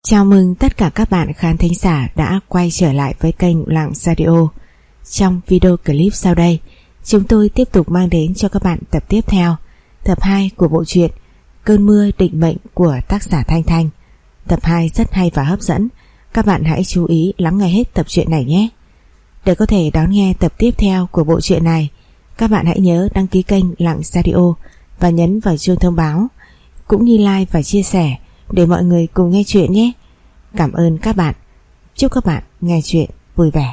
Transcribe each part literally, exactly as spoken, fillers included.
Chào mừng tất cả các bạn khán thính giả đã quay trở lại với kênh Lặng Radio. Trong video clip sau đây, chúng tôi tiếp tục mang đến cho các bạn tập tiếp theo, tập hai của bộ truyện Cơn mưa định mệnh của tác giả Thanh Thanh. Tập hai rất hay và hấp dẫn, các bạn hãy chú ý lắng nghe hết tập truyện này nhé. Để có thể đón nghe tập tiếp theo của bộ truyện này, các bạn hãy nhớ đăng ký kênh Lặng Radio và nhấn vào chuông thông báo, cũng như like và chia sẻ để mọi người cùng nghe chuyện nhé. Cảm ơn các bạn. Chúc các bạn nghe chuyện vui vẻ.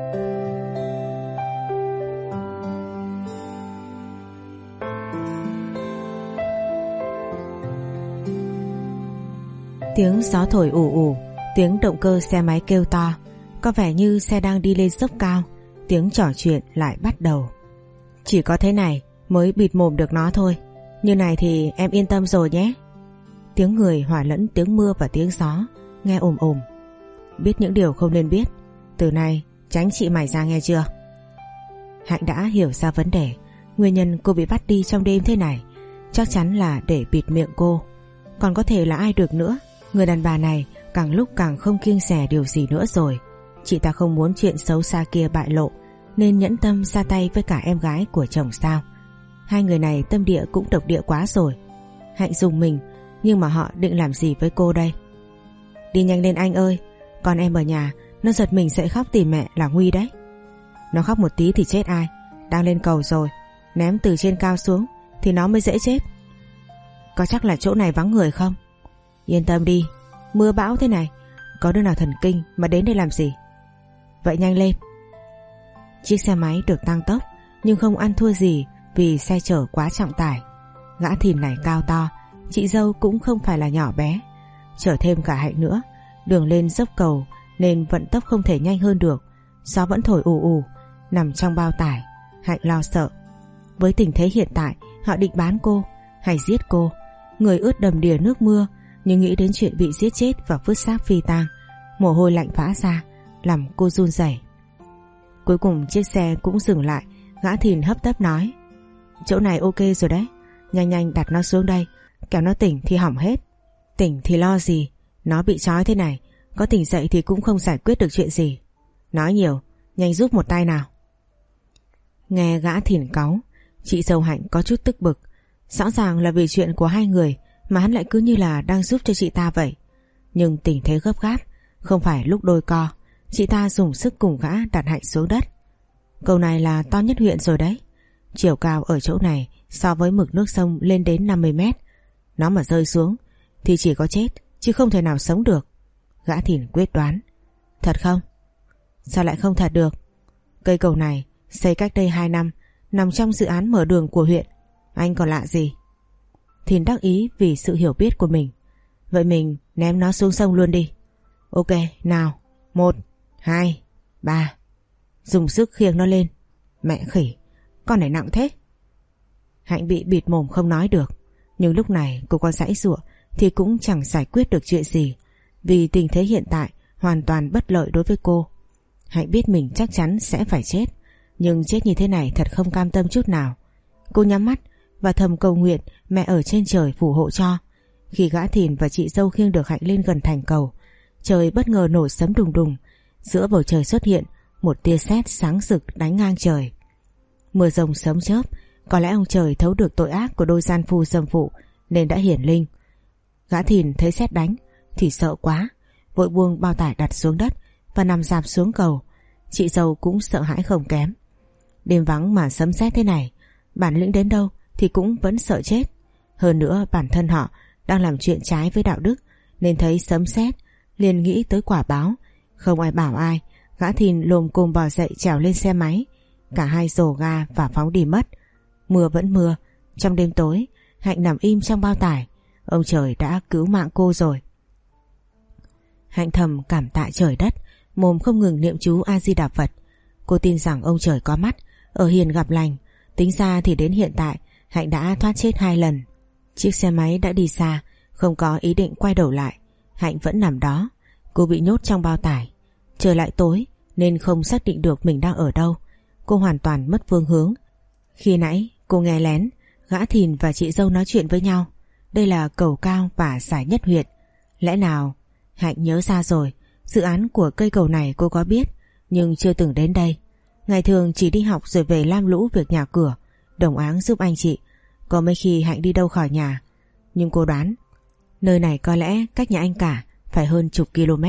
Tiếng gió thổi ù ù, tiếng động cơ xe máy kêu to, có vẻ như xe đang đi lên dốc cao. Tiếng trò chuyện lại bắt đầu. Chỉ có thế này mới bịt mồm được nó thôi. Như này thì em yên tâm rồi nhé. Tiếng người hòa lẫn tiếng mưa và tiếng gió, nghe ồm ồm. Biết những điều không nên biết, từ nay tránh chị mày ra nghe chưa. Hạnh đã hiểu ra vấn đề. Nguyên nhân cô bị bắt đi trong đêm thế này chắc chắn là để bịt miệng cô. Còn có thể là ai được nữa. Người đàn bà này càng lúc càng không kiêng dè điều gì nữa rồi. Chị ta không muốn chuyện xấu xa kia bại lộ, nên nhẫn tâm ra tay với cả em gái của chồng sao. Hai người này tâm địa cũng độc địa quá rồi. Hạnh dùng mình, nhưng mà họ định làm gì với cô đây? Đi nhanh lên anh ơi, còn em ở nhà nó giật mình sẽ khóc tìm mẹ là nguy đấy. Nó khóc một tí thì chết ai. Đang lên cầu rồi, ném từ trên cao xuống thì nó mới dễ chết. Có chắc là chỗ này vắng người không? Yên tâm đi, mưa bão thế này, có đứa nào thần kinh mà đến đây làm gì. Vậy nhanh lên. Chiếc xe máy được tăng tốc nhưng không ăn thua gì vì xe chở quá trọng tải. Gã thìn này cao to, chị dâu cũng không phải là nhỏ bé, chở thêm cả Hạnh nữa. Đường lên dốc cầu nên vận tốc không thể nhanh hơn được. Gió vẫn thổi ù ù. Nằm trong bao tải, Hạnh lo sợ. Với tình thế hiện tại, họ định bán cô hay giết cô. Người ướt đầm đìa nước mưa, nhưng nghĩ đến chuyện bị giết chết và vứt xác phi tang, mồ hôi lạnh vã ra làm cô run rẩy. Cuối cùng chiếc xe cũng dừng lại. Gã thìn hấp tấp nói: chỗ này ok rồi đấy, nhanh nhanh đặt nó xuống đây, kẻo nó tỉnh thì hỏng hết. Tỉnh thì lo gì, nó bị trói thế này, có tỉnh dậy thì cũng không giải quyết được chuyện gì. Nói nhiều, nhanh giúp một tay nào. Nghe gã thìn cáu, chị dâu Hạnh có chút tức bực. Rõ ràng là vì chuyện của hai người mà hắn lại cứ như là đang giúp cho chị ta vậy. Nhưng tình thế gấp gáp, không phải lúc đôi co. Chị ta dùng sức cùng gã đặt Hạnh xuống đất. Cầu này là to nhất huyện rồi đấy. Chiều cao ở chỗ này so với mực nước sông lên đến năm mươi mét. Nó mà rơi xuống thì chỉ có chết, chứ không thể nào sống được. Gã thìn quyết đoán. Thật không? Sao lại không thật được? Cây cầu này xây cách đây hai năm, nằm trong dự án mở đường của huyện. Anh còn lạ gì? Thìn đắc ý vì sự hiểu biết của mình. Vậy mình ném nó xuống sông luôn đi. Ok, nào. Một, hai, ba. Dùng sức khiêng nó lên. Mẹ khỉ, con này nặng thế. Hạnh bị bịt mồm không nói được. Nhưng lúc này cô có giãy giụa thì cũng chẳng giải quyết được chuyện gì, vì tình thế hiện tại hoàn toàn bất lợi đối với cô. Hạnh biết mình chắc chắn sẽ phải chết, nhưng chết như thế này thật không cam tâm chút nào. Cô nhắm mắt và thầm cầu nguyện mẹ ở trên trời phù hộ cho. Khi gã thìn và chị dâu khiêng được Hạnh lên gần thành cầu, trời bất ngờ nổ sấm đùng đùng. Giữa bầu trời xuất hiện một tia sét sáng rực đánh ngang trời. Mưa rồng sấm chớp, có lẽ ông trời thấu được tội ác của đôi gian phu dâm phụ nên đã hiển linh. Gã thìn thấy sét đánh thì sợ quá, vội buông bao tải đặt xuống đất và nằm rạp xuống cầu. Chị dâu cũng sợ hãi không kém. Đêm vắng mà sấm sét thế này, bản lĩnh đến đâu thì cũng vẫn sợ chết. Hơn nữa bản thân họ đang làm chuyện trái với đạo đức, nên thấy sấm sét liền nghĩ tới quả báo. Không ai bảo ai, gã thìn lồm cồm bò dậy trèo lên xe máy. Cả hai dồ ga và phóng đi mất. Mưa vẫn mưa. Trong đêm tối, Hạnh nằm im trong bao tải. Ông trời đã cứu mạng cô rồi. Hạnh thầm cảm tạ trời đất, mồm không ngừng niệm chú A Di Đà Phật. Cô tin rằng ông trời có mắt, ở hiền gặp lành. Tính ra thì đến hiện tại Hạnh đã thoát chết hai lần. Chiếc xe máy đã đi xa, không có ý định quay đầu lại. Hạnh vẫn nằm đó. Cô bị nhốt trong bao tải. Trời lại tối nên không xác định được mình đang ở đâu. Cô hoàn toàn mất phương hướng. Khi nãy cô nghe lén gã thìn và chị dâu nói chuyện với nhau. Đây là cầu cao và giải nhất huyện. Lẽ nào Hạnh nhớ ra rồi, dự án của cây cầu này cô có biết, nhưng chưa từng đến đây. Ngày thường chỉ đi học rồi về lam lũ việc nhà cửa, đồng áng giúp anh chị. Có mấy khi Hạnh đi đâu khỏi nhà. Nhưng cô đoán nơi này có lẽ cách nhà anh cả phải hơn chục km.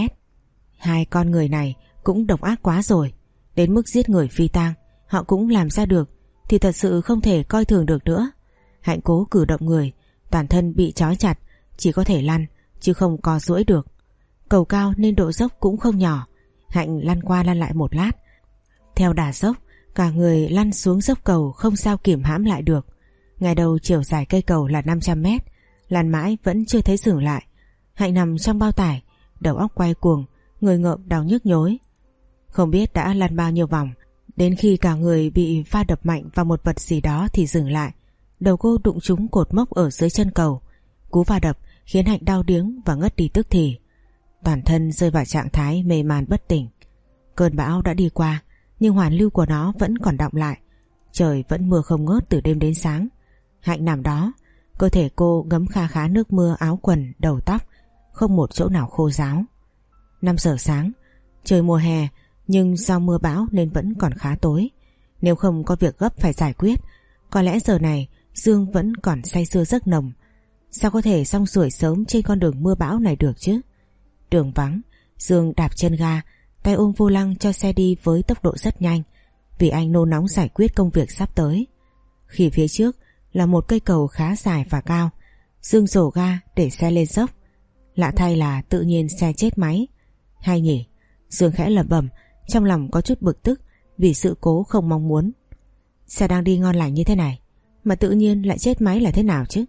Hai con người này cũng độc ác quá rồi, đến mức giết người phi tang họ cũng làm ra được, thì thật sự không thể coi thường được nữa. Hạnh cố cử động người, toàn thân bị trói chặt, chỉ có thể lăn chứ không co duỗi được. Cầu cao nên độ dốc cũng không nhỏ. Hạnh lăn qua lăn lại một lát, theo đà dốc cả người lăn xuống dốc cầu không sao kìm hãm lại được. Ngày đầu chiều dài cây cầu là năm trăm mét, lăn mãi vẫn chưa thấy dừng lại. Hạnh nằm trong bao tải, đầu óc quay cuồng, người ngợm đau nhức nhối. Không biết đã lăn bao nhiêu vòng, đến khi cả người bị va đập mạnh vào một vật gì đó thì dừng lại. Đầu cô đụng trúng cột mốc ở dưới chân cầu. Cú va đập khiến Hạnh đau điếng và ngất đi tức thì. Toàn thân rơi vào trạng thái mê man bất tỉnh. Cơn bão đã đi qua, nhưng hoàn lưu của nó vẫn còn đọng lại. Trời vẫn mưa không ngớt từ đêm đến sáng. Hạnh nằm đó, cơ thể cô ngấm kha khá nước mưa, áo quần, đầu tóc, không một chỗ nào khô ráo. Năm giờ sáng, trời mùa hè nhưng do mưa bão nên vẫn còn khá tối. Nếu không có việc gấp phải giải quyết, có lẽ giờ này Dương vẫn còn say sưa giấc nồng. Sao có thể xong xuôi sớm trên con đường mưa bão này được chứ? Đường vắng, Dương đạp chân ga, tay ôm vô lăng cho xe đi với tốc độ rất nhanh, vì anh nôn nóng giải quyết công việc sắp tới. Khi phía trước là một cây cầu khá dài và cao, Dương dổ ga để xe lên dốc. Lạ thay là tự nhiên xe chết máy. Hay nhỉ? Dương khẽ lẩm bẩm, trong lòng có chút bực tức vì sự cố không mong muốn. Xe đang đi ngon lành như thế này mà tự nhiên lại chết máy là thế nào chứ?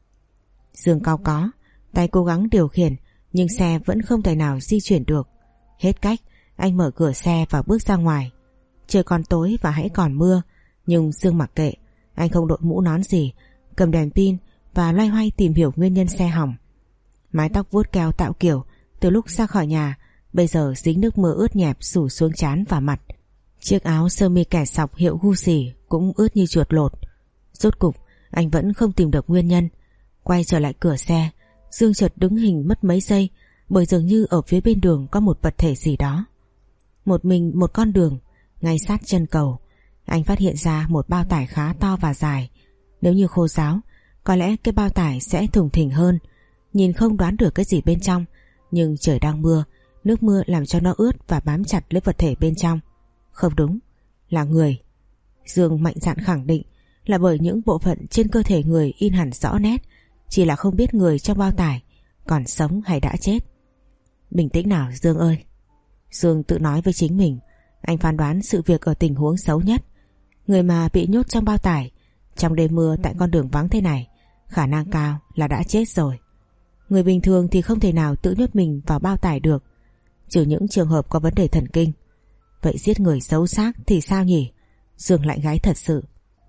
Dương cau có, tay cố gắng điều khiển nhưng xe vẫn không thể nào di chuyển được. Hết cách, anh mở cửa xe và bước ra ngoài. Trời còn tối và hãy còn mưa, nhưng Dương mặc kệ. Anh không đội mũ nón gì, cầm đèn pin và loay hoay tìm hiểu nguyên nhân xe hỏng. Mái tóc vuốt keo tạo kiểu từ lúc ra khỏi nhà, bây giờ dính nước mưa ướt nhẹp rủ xuống trán và mặt. Chiếc áo sơ mi kẻ sọc hiệu Gucci cũng ướt như chuột lột. Rốt cục anh vẫn không tìm được nguyên nhân. Quay trở lại cửa xe, Dương chợt đứng hình mất mấy giây, bởi dường như ở phía bên đường có một vật thể gì đó. Một mình một con đường, ngay sát chân cầu, anh phát hiện ra một bao tải khá to và dài. Nếu như khô ráo, có lẽ cái bao tải sẽ thùng thình hơn. Nhìn không đoán được cái gì bên trong, nhưng trời đang mưa, nước mưa làm cho nó ướt và bám chặt lấy vật thể bên trong. Không đúng, là người. Dương mạnh dạn khẳng định là bởi những bộ phận trên cơ thể người in hẳn rõ nét, chỉ là không biết người trong bao tải còn sống hay đã chết. Bình tĩnh nào Dương ơi. Dương tự nói với chính mình. Anh phán đoán sự việc ở tình huống xấu nhất. Người mà bị nhốt trong bao tải trong đêm mưa tại con đường vắng thế này, khả năng cao là đã chết rồi. Người bình thường thì không thể nào tự nhốt mình vào bao tải được, trừ những trường hợp có vấn đề thần kinh. Vậy giết người xấu xác thì sao nhỉ? Dương lại gáy thật sự.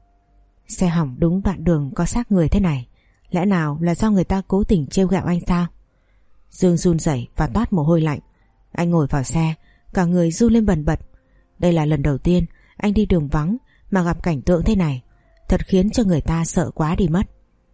Xe hỏng đúng đoạn đường có xác người thế này, lẽ nào là do người ta cố tình trêu ghẹo anh sao? Dương run rẩy và toát mồ hôi lạnh. Anh ngồi vào xe, cả người run lên bần bật. Đây là lần đầu tiên anh đi đường vắng mà gặp cảnh tượng thế này, thật khiến cho người ta sợ quá đi mất.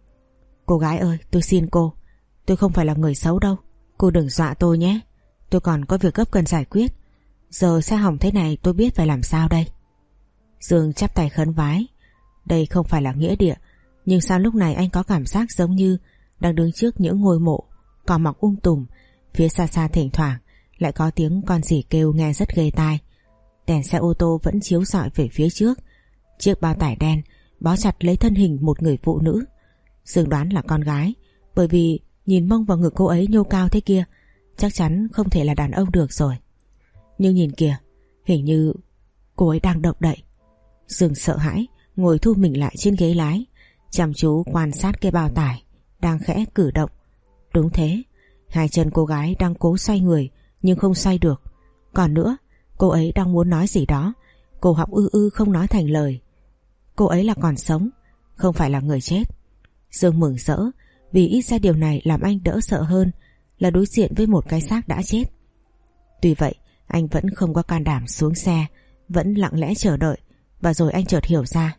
Cô gái ơi, tôi xin cô, tôi không phải là người xấu đâu, cô đừng dọa tôi nhé. Tôi còn có việc gấp cần giải quyết. Giờ xe hỏng thế này tôi biết phải làm sao đây. Dương chắp tay khấn vái. Đây không phải là nghĩa địa, nhưng sao lúc này anh có cảm giác giống như đang đứng trước những ngôi mộ, cỏ mọc um tùm. Phía xa xa thỉnh thoảng lại có tiếng con gì kêu nghe rất ghê tai. Đèn xe ô tô vẫn chiếu rọi về phía trước. Chiếc bao tải đen bó chặt lấy thân hình một người phụ nữ. Dương đoán là con gái, bởi vì nhìn mông và ngực cô ấy nhô cao thế kia, chắc chắn không thể là đàn ông được rồi. Nhưng nhìn kìa, hình như cô ấy đang động đậy. Dương sợ hãi ngồi thu mình lại trên ghế lái, chăm chú quan sát cái bao tải đang khẽ cử động. Đúng thế, hai chân cô gái đang cố xoay người nhưng không xoay được. Còn nữa, cô ấy đang muốn nói gì đó, cổ họng ư ư không nói thành lời. Cô ấy là còn sống, không phải là người chết. Dương mừng rỡ vì ít ra điều này làm anh đỡ sợ hơn là đối diện với một cái xác đã chết. Tuy vậy, anh vẫn không có can đảm xuống xe, vẫn lặng lẽ chờ đợi. Và rồi anh chợt hiểu ra.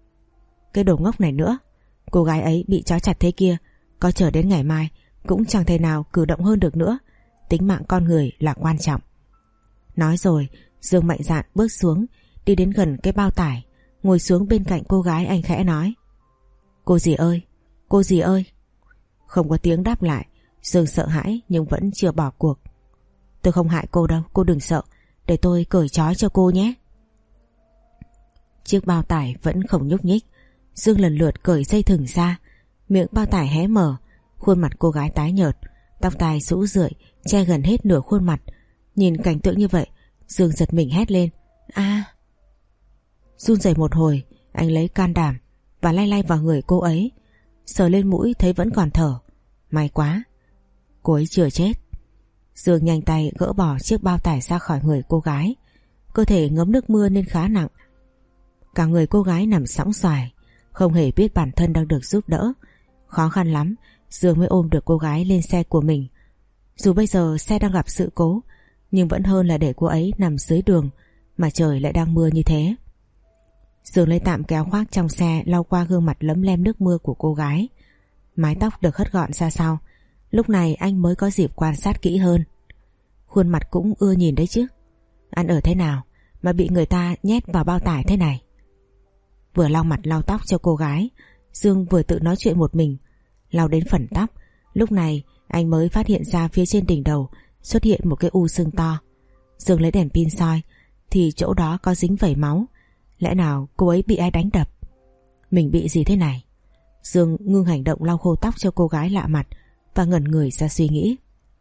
Cái đồ ngốc này nữa, cô gái ấy bị trói chặt thế kia, có chờ đến ngày mai cũng chẳng thể nào cử động hơn được nữa. tính mạng con người là quan trọng. Nói rồi, Dương mạnh dạn bước xuống, đi đến gần cái bao tải, ngồi xuống bên cạnh cô gái. Anh khẽ nói: Cô dì ơi, cô dì ơi. Không có tiếng đáp lại. Dương sợ hãi nhưng vẫn chưa bỏ cuộc. Tôi không hại cô đâu, cô đừng sợ, để tôi cởi trói cho cô nhé. Chiếc bao tải vẫn không nhúc nhích. Dương lần lượt cởi dây thừng ra, miệng bao tải hé mở, khuôn mặt cô gái tái nhợt, tóc tai rũ rượi che gần hết nửa khuôn mặt. Nhìn cảnh tượng như vậy, Dương giật mình hét lên: A! À! Run rẩy một hồi, anh lấy can đảm và lay lay vào người cô ấy, sờ lên mũi thấy vẫn còn thở. May quá, cô ấy chưa chết. Dương nhanh tay gỡ bỏ chiếc bao tải ra khỏi người cô gái. Cơ thể ngấm nước mưa nên khá nặng. Cả người cô gái nằm sõng soài, không hề biết bản thân đang được giúp đỡ. Khó khăn lắm Dương mới ôm được cô gái lên xe của mình. Dù bây giờ xe đang gặp sự cố, nhưng vẫn hơn là để cô ấy nằm dưới đường mà trời lại đang mưa như thế. Dương lấy tạm kéo khoác trong xe lau qua gương mặt lấm lem nước mưa của cô gái. Mái tóc được hất gọn ra sau. Lúc này anh mới có dịp quan sát kỹ hơn. Khuôn mặt cũng ưa nhìn đấy chứ. Ăn ở thế nào mà bị người ta nhét vào bao tải thế này. Vừa lau mặt lau tóc cho cô gái, Dương vừa tự nói chuyện một mình. Lau đến phần tóc, lúc này anh mới phát hiện ra phía trên đỉnh đầu xuất hiện một cái u sưng to. Dương lấy đèn pin soi thì chỗ đó có dính vẩy máu. Lẽ nào cô ấy bị ai đánh đập? Mình bị gì thế này? Dương ngưng hành động lau khô tóc cho cô gái lạ mặt và ngẩn người ra suy nghĩ.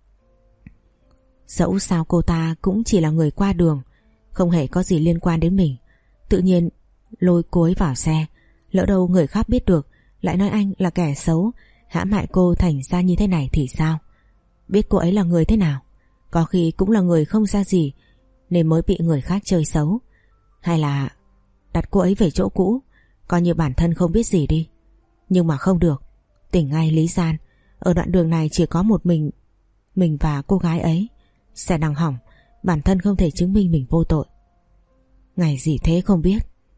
Dẫu sao cô ta cũng chỉ là người qua đường, không hề có gì liên quan đến mình. Tự nhiên lôi cô ấy vào xe, lỡ đâu người khác biết được lại nói anh là kẻ xấu hãm hại cô thành ra như thế này thì sao? Biết cô ấy là người thế nào, có khi cũng là người không ra gì nên mới bị người khác chơi xấu. Hay là đặt cô ấy về chỗ cũ, coi như bản thân không biết gì đi. Nhưng mà không được, tỉnh ngay lý gian. Ở đoạn đường này chỉ có một mình Mình và cô gái ấy. Xe đang hỏng, bản thân không thể chứng minh mình vô tội. Ngày gì thế không biết.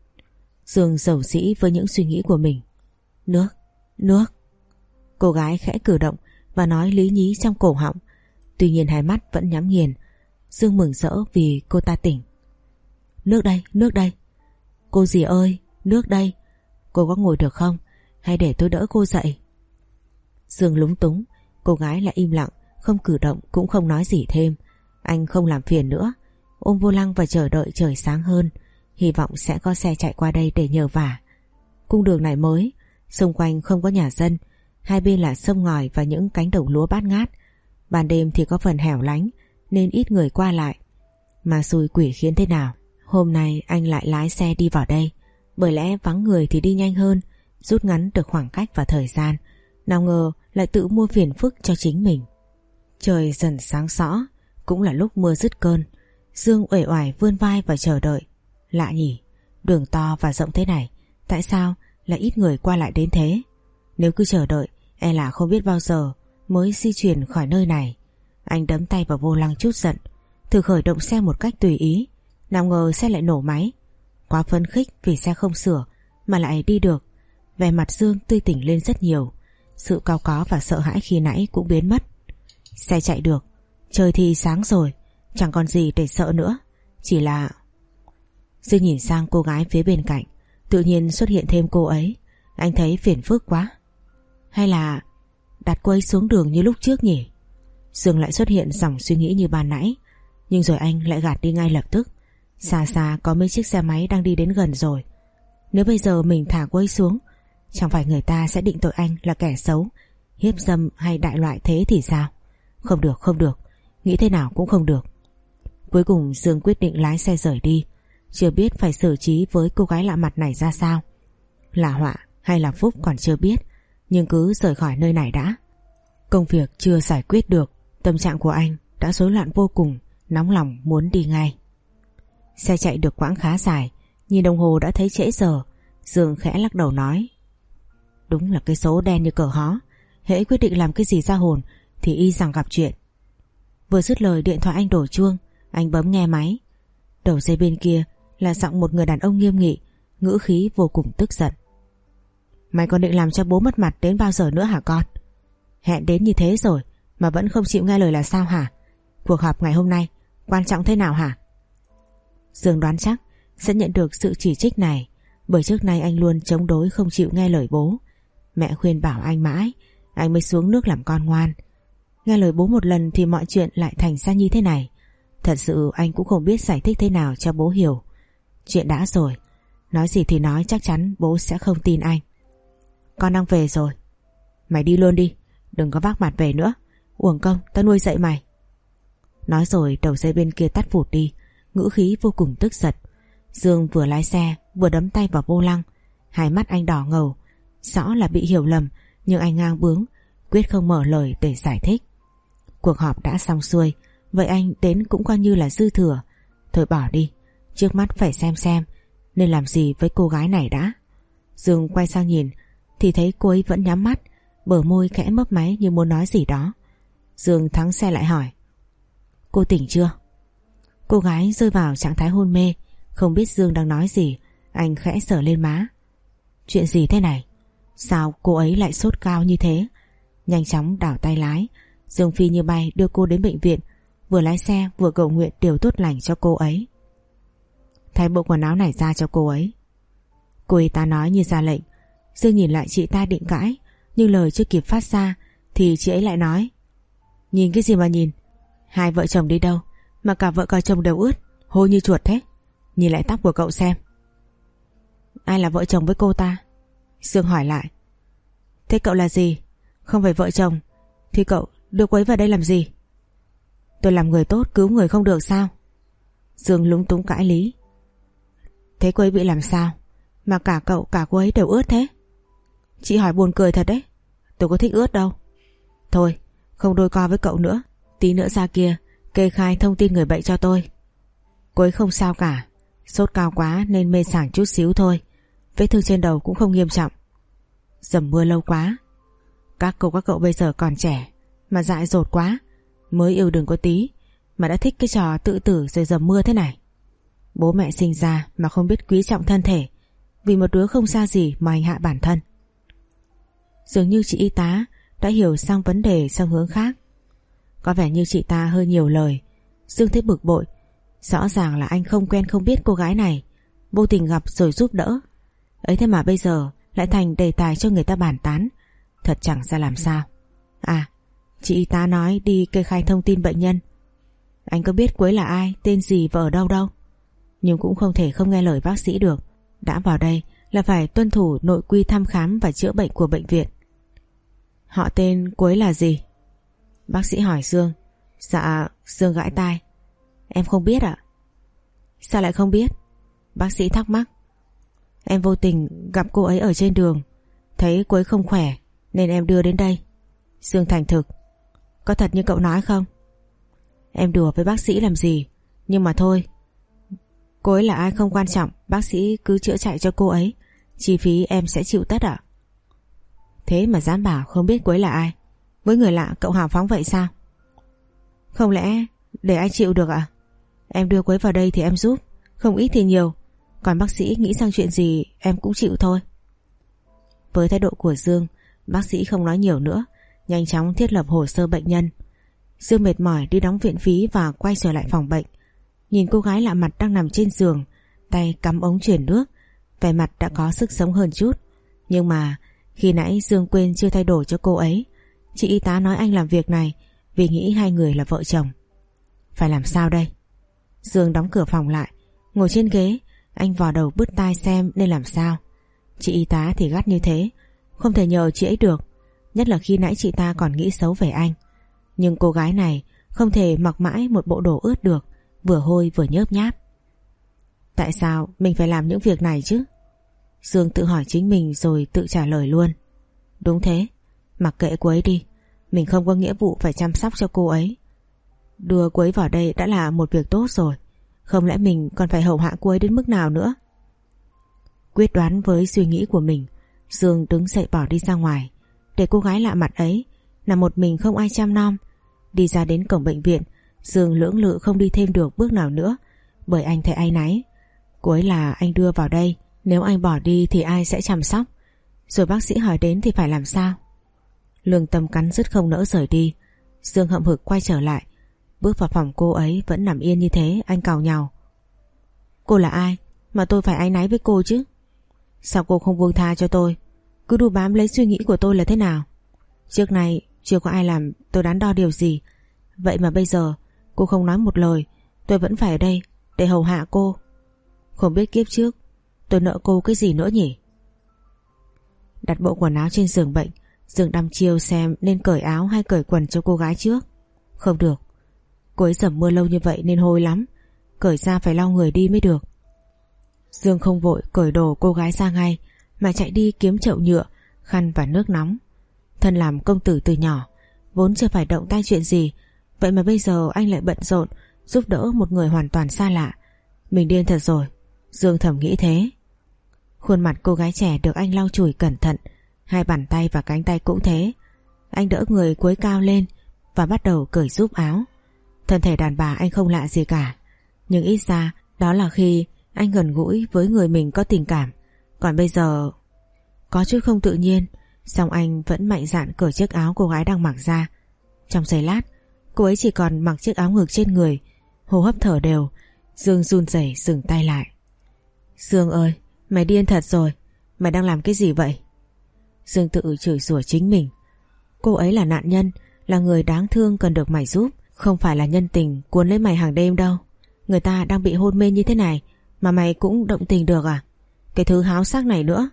Dương dầu dĩ với những suy nghĩ của mình. Nước, nước. Cô gái khẽ cử động và nói lý nhí trong cổ họng. Tuy nhiên hai mắt vẫn nhắm nghiền. Dương mừng rỡ vì cô ta tỉnh. Nước đây, nước đây. Cô dì ơi, nước đây. Cô có ngồi được không? Hay để tôi đỡ cô dậy? Dương lúng túng. Cô gái lại im lặng, không cử động cũng không nói gì thêm. Anh không làm phiền nữa, ôm vô lăng và chờ đợi trời sáng hơn, hy vọng sẽ có xe chạy qua đây để nhờ vả. Cung đường này mới, xung quanh không có nhà dân, hai bên là sông ngòi và những cánh đồng lúa bát ngát. Ban đêm thì có phần hẻo lánh nên ít người qua lại. Mà xui quỷ khiến thế nào, hôm nay anh lại lái xe đi vào đây. Bởi lẽ vắng người thì đi nhanh hơn, rút ngắn được khoảng cách và thời gian. Nào ngờ lại tự mua phiền phức cho chính mình. Trời dần sáng rõ, cũng là lúc mưa dứt cơn. Dương uể oải vươn vai và chờ đợi. Lạ nhỉ, đường to và rộng thế này, tại sao lại ít người qua lại đến thế? Nếu cứ chờ đợi, e là không biết bao giờ mới di chuyển khỏi nơi này. Anh đấm tay vào vô lăng chút giận, thử khởi động xe một cách tùy ý. Nào ngờ xe lại nổ máy. Quá phấn khích vì xe không sửa mà lại đi được. Vẻ mặt Dương tươi tỉnh lên rất nhiều. Sự cau có và sợ hãi khi nãy cũng biến mất. Xe chạy được, trời thì sáng rồi, chẳng còn gì để sợ nữa. Chỉ là... Dương nhìn sang cô gái phía bên cạnh, tự nhiên xuất hiện thêm cô ấy. Anh thấy phiền phức quá. Hay là đặt cô ấy xuống đường như lúc trước nhỉ? Dương lại xuất hiện dòng suy nghĩ như ban nãy. Nhưng rồi anh lại gạt đi ngay lập tức. Xa xa có mấy chiếc xe máy đang đi đến gần rồi. Nếu bây giờ mình thả cô ấy xuống, chẳng phải người ta sẽ định tội anh là kẻ xấu, hiếp dâm hay đại loại thế thì sao? Không được, không được, nghĩ thế nào cũng không được. Cuối cùng Dương quyết định lái xe rời đi. Chưa biết phải xử trí với cô gái lạ mặt này ra sao. Là họa hay là phúc còn chưa biết, nhưng cứ rời khỏi nơi này đã. Công việc chưa giải quyết được, tâm trạng của anh đã rối loạn vô cùng, nóng lòng muốn đi ngay. Xe chạy được quãng khá dài, nhìn đồng hồ đã thấy trễ giờ. Dương khẽ lắc đầu nói: Đúng là cái số đen như cờ hó, hễ quyết định làm cái gì ra hồn thì y rằng gặp chuyện. Vừa dứt lời điện thoại anh đổ chuông. Anh bấm nghe máy. Đầu dây bên kia là giọng một người đàn ông nghiêm nghị, ngữ khí vô cùng tức giận. Mày còn định làm cho bố mất mặt đến bao giờ nữa hả con? Hẹn đến như thế rồi mà vẫn không chịu nghe lời là sao hả? Cuộc họp ngày hôm nay quan trọng thế nào hả? Dương đoán chắc sẽ nhận được sự chỉ trích này, bởi trước nay anh luôn chống đối không chịu nghe lời bố. Mẹ khuyên bảo anh mãi, anh mới xuống nước làm con ngoan. Nghe lời bố một lần thì mọi chuyện lại thành ra như thế này. Thật sự anh cũng không biết giải thích thế nào cho bố hiểu. Chuyện đã rồi, nói gì thì nói, chắc chắn bố sẽ không tin anh. Con đang về rồi. Mày đi luôn đi, đừng có vác mặt về nữa. Uổng công tao nuôi dạy mày. Nói rồi đầu dây bên kia tắt vụt đi, ngữ khí vô cùng tức giận. Dương vừa lái xe vừa đấm tay vào vô lăng. Hai mắt anh đỏ ngầu, rõ là bị hiểu lầm, nhưng anh ngang bướng, quyết không mở lời để giải thích. Cuộc họp đã xong xuôi, vậy anh đến cũng coi như là dư thừa. Thôi bỏ đi, trước mắt phải xem xem nên làm gì với cô gái này đã. Dương quay sang nhìn thì thấy cô ấy vẫn nhắm mắt, bờ môi khẽ mấp máy như muốn nói gì đó. Dương thắng xe lại hỏi: Cô tỉnh chưa? Cô gái rơi vào trạng thái hôn mê, không biết Dương đang nói gì. Anh khẽ sờ lên má. Chuyện gì thế này? Sao cô ấy lại sốt cao như thế? Nhanh chóng đảo tay lái, Dương phi như bay đưa cô đến bệnh viện, vừa lái xe vừa cầu nguyện điều tốt lành cho cô ấy. Thay bộ quần áo này ra cho cô ấy. Cô ấy ta nói như ra lệnh. Dương nhìn lại chị ta định cãi, nhưng lời chưa kịp phát ra thì chị ấy lại nói: Nhìn cái gì mà nhìn? Hai vợ chồng đi đâu mà cả vợ cả chồng đều ướt, hôi như chuột thế? Nhìn lại tóc của cậu xem. Ai là vợ chồng với cô ta? Dương hỏi lại. Thế cậu là gì? Không phải vợ chồng thì cậu đưa cô ấy vào đây làm gì? Tôi làm người tốt cứu người không được sao? Dương lúng túng cãi lý. Thế cô ấy bị làm sao mà cả cậu cả cô ấy đều ướt thế? Chị hỏi buồn cười thật đấy. Tôi có thích ướt đâu. Thôi không đôi co với cậu nữa, tí nữa ra kia kê khai thông tin người bệnh cho tôi. Cô ấy không sao cả, sốt cao quá nên mê sảng chút xíu thôi, vết thương trên đầu cũng không nghiêm trọng. Dầm mưa lâu quá. Các cô các cậu bây giờ còn trẻ mà dại dột quá, mới yêu đừng có tí mà đã thích cái trò tự tử rồi dầm mưa thế này. Bố mẹ sinh ra mà không biết quý trọng thân thể, vì một đứa không xa gì mà hành hạ bản thân. Dường như chị y tá đã hiểu sang vấn đề sang hướng khác. Có vẻ như chị ta hơi nhiều lời. Dương thấy bực bội. Rõ ràng là anh không quen không biết cô gái này, vô tình gặp rồi giúp đỡ, ấy thế mà bây giờ lại thành đề tài cho người ta bàn tán. Thật chẳng ra làm sao. À, chị y tá nói đi kê khai thông tin bệnh nhân. Anh có biết cô ấy là ai, tên gì và ở đâu đâu, nhưng cũng không thể không nghe lời bác sĩ được. Đã vào đây là phải tuân thủ nội quy thăm khám và chữa bệnh của bệnh viện. Họ tên cô ấy là gì? Bác sĩ hỏi Dương. Dạ, Dương gãi tai. Em không biết ạ. Sao lại không biết? Bác sĩ thắc mắc. Em vô tình gặp cô ấy ở trên đường, thấy cô ấy không khỏe nên em đưa đến đây. Dương thành thực. Có thật như cậu nói không? Em đùa với bác sĩ làm gì, nhưng mà thôi, cô ấy là ai không quan trọng, bác sĩ cứ chữa chạy cho cô ấy, chi phí em sẽ chịu tất ạ. Thế mà dám bảo không biết cô ấy là ai? Với người lạ cậu hào phóng vậy sao? Không lẽ để ai chịu được ạ? Em đưa cô ấy vào đây thì em giúp, không ít thì nhiều, còn bác sĩ nghĩ sang chuyện gì em cũng chịu thôi. Với thái độ của Dương, bác sĩ không nói nhiều nữa, nhanh chóng thiết lập hồ sơ bệnh nhân. Dương mệt mỏi đi đóng viện phí và quay trở lại phòng bệnh. Nhìn cô gái lạ mặt đang nằm trên giường, tay cắm ống truyền nước, vẻ mặt đã có sức sống hơn chút. Nhưng mà khi nãy Dương quên chưa thay đổi cho cô ấy. Chị y tá nói anh làm việc này vì nghĩ hai người là vợ chồng. Phải làm sao đây? Dương đóng cửa phòng lại, ngồi trên ghế, anh vò đầu bứt tai xem nên làm sao. Chị y tá thì gắt như thế, không thể nhờ chị ấy được, nhất là khi nãy chị ta còn nghĩ xấu về anh. Nhưng cô gái này không thể mặc mãi một bộ đồ ướt được, vừa hôi vừa nhớp nháp. Tại sao mình phải làm những việc này chứ? Dương tự hỏi chính mình rồi tự trả lời luôn. Đúng thế, mặc kệ cô ấy đi, mình không có nghĩa vụ phải chăm sóc cho cô ấy. Đưa cô ấy vào đây đã là một việc tốt rồi, không lẽ mình còn phải hầu hạ cô ấy đến mức nào nữa? Quyết đoán với suy nghĩ của mình, Dương đứng dậy bỏ đi ra ngoài, để cô gái lạ mặt ấy là một mình không ai chăm nom. Đi ra đến cổng bệnh viện, Dương lưỡng lự không đi thêm được bước nào nữa, bởi anh thấy áy náy. Cô ấy là anh đưa vào đây, nếu anh bỏ đi thì ai sẽ chăm sóc? Rồi bác sĩ hỏi đến thì phải làm sao? Lương tâm cắn rứt không nỡ rời đi. Dương hậm hực quay trở lại. bước vào phòng cô ấy vẫn nằm yên như thế. Anh càu nhàu: Cô là ai mà tôi phải áy náy với cô chứ? Sao cô không buông tha cho tôi, cứ đu bám lấy suy nghĩ của tôi là thế nào? Trước này chưa có ai làm tôi đắn đo điều gì, vậy mà bây giờ cô không nói một lời, tôi vẫn phải ở đây để hầu hạ cô. Không biết kiếp trước tôi nợ cô cái gì nữa nhỉ? Đặt bộ quần áo trên giường bệnh, Dương đăm chiêu xem nên cởi áo hay cởi quần cho cô gái trước. Không được, cô ấy dầm mưa lâu như vậy nên hôi lắm, cởi ra phải lau người đi mới được. Dương không vội cởi đồ cô gái ra ngay, mà chạy đi kiếm chậu nhựa, khăn và nước nóng. Thân làm công tử từ nhỏ, vốn chưa phải động tay chuyện gì, vậy mà bây giờ anh lại bận rộn giúp đỡ một người hoàn toàn xa lạ. Mình điên thật rồi, Dương thầm nghĩ thế. Khuôn mặt cô gái trẻ được anh lau chùi cẩn thận, hai bàn tay và cánh tay cũng thế. Anh đỡ người cúi cao lên và bắt đầu cởi giúp áo. Thân thể đàn bà anh không lạ gì cả, nhưng ít ra đó là khi anh gần gũi với người mình có tình cảm. Còn bây giờ có chút không tự nhiên, song anh vẫn mạnh dạn cởi chiếc áo cô gái đang mặc ra. Trong giây lát, cô ấy chỉ còn mặc chiếc áo ngực trên người, hô hấp thở đều. Dương run rẩy dừng tay lại. Dương ơi, mày điên thật rồi, mày đang làm cái gì vậy? Dương tự chửi rủa chính mình. Cô ấy là nạn nhân, là người đáng thương cần được mày giúp, không phải là nhân tình cuốn lấy mày hàng đêm đâu. Người ta đang bị hôn mê như thế này mà mày cũng động tình được à? Cái thứ háo sắc này nữa.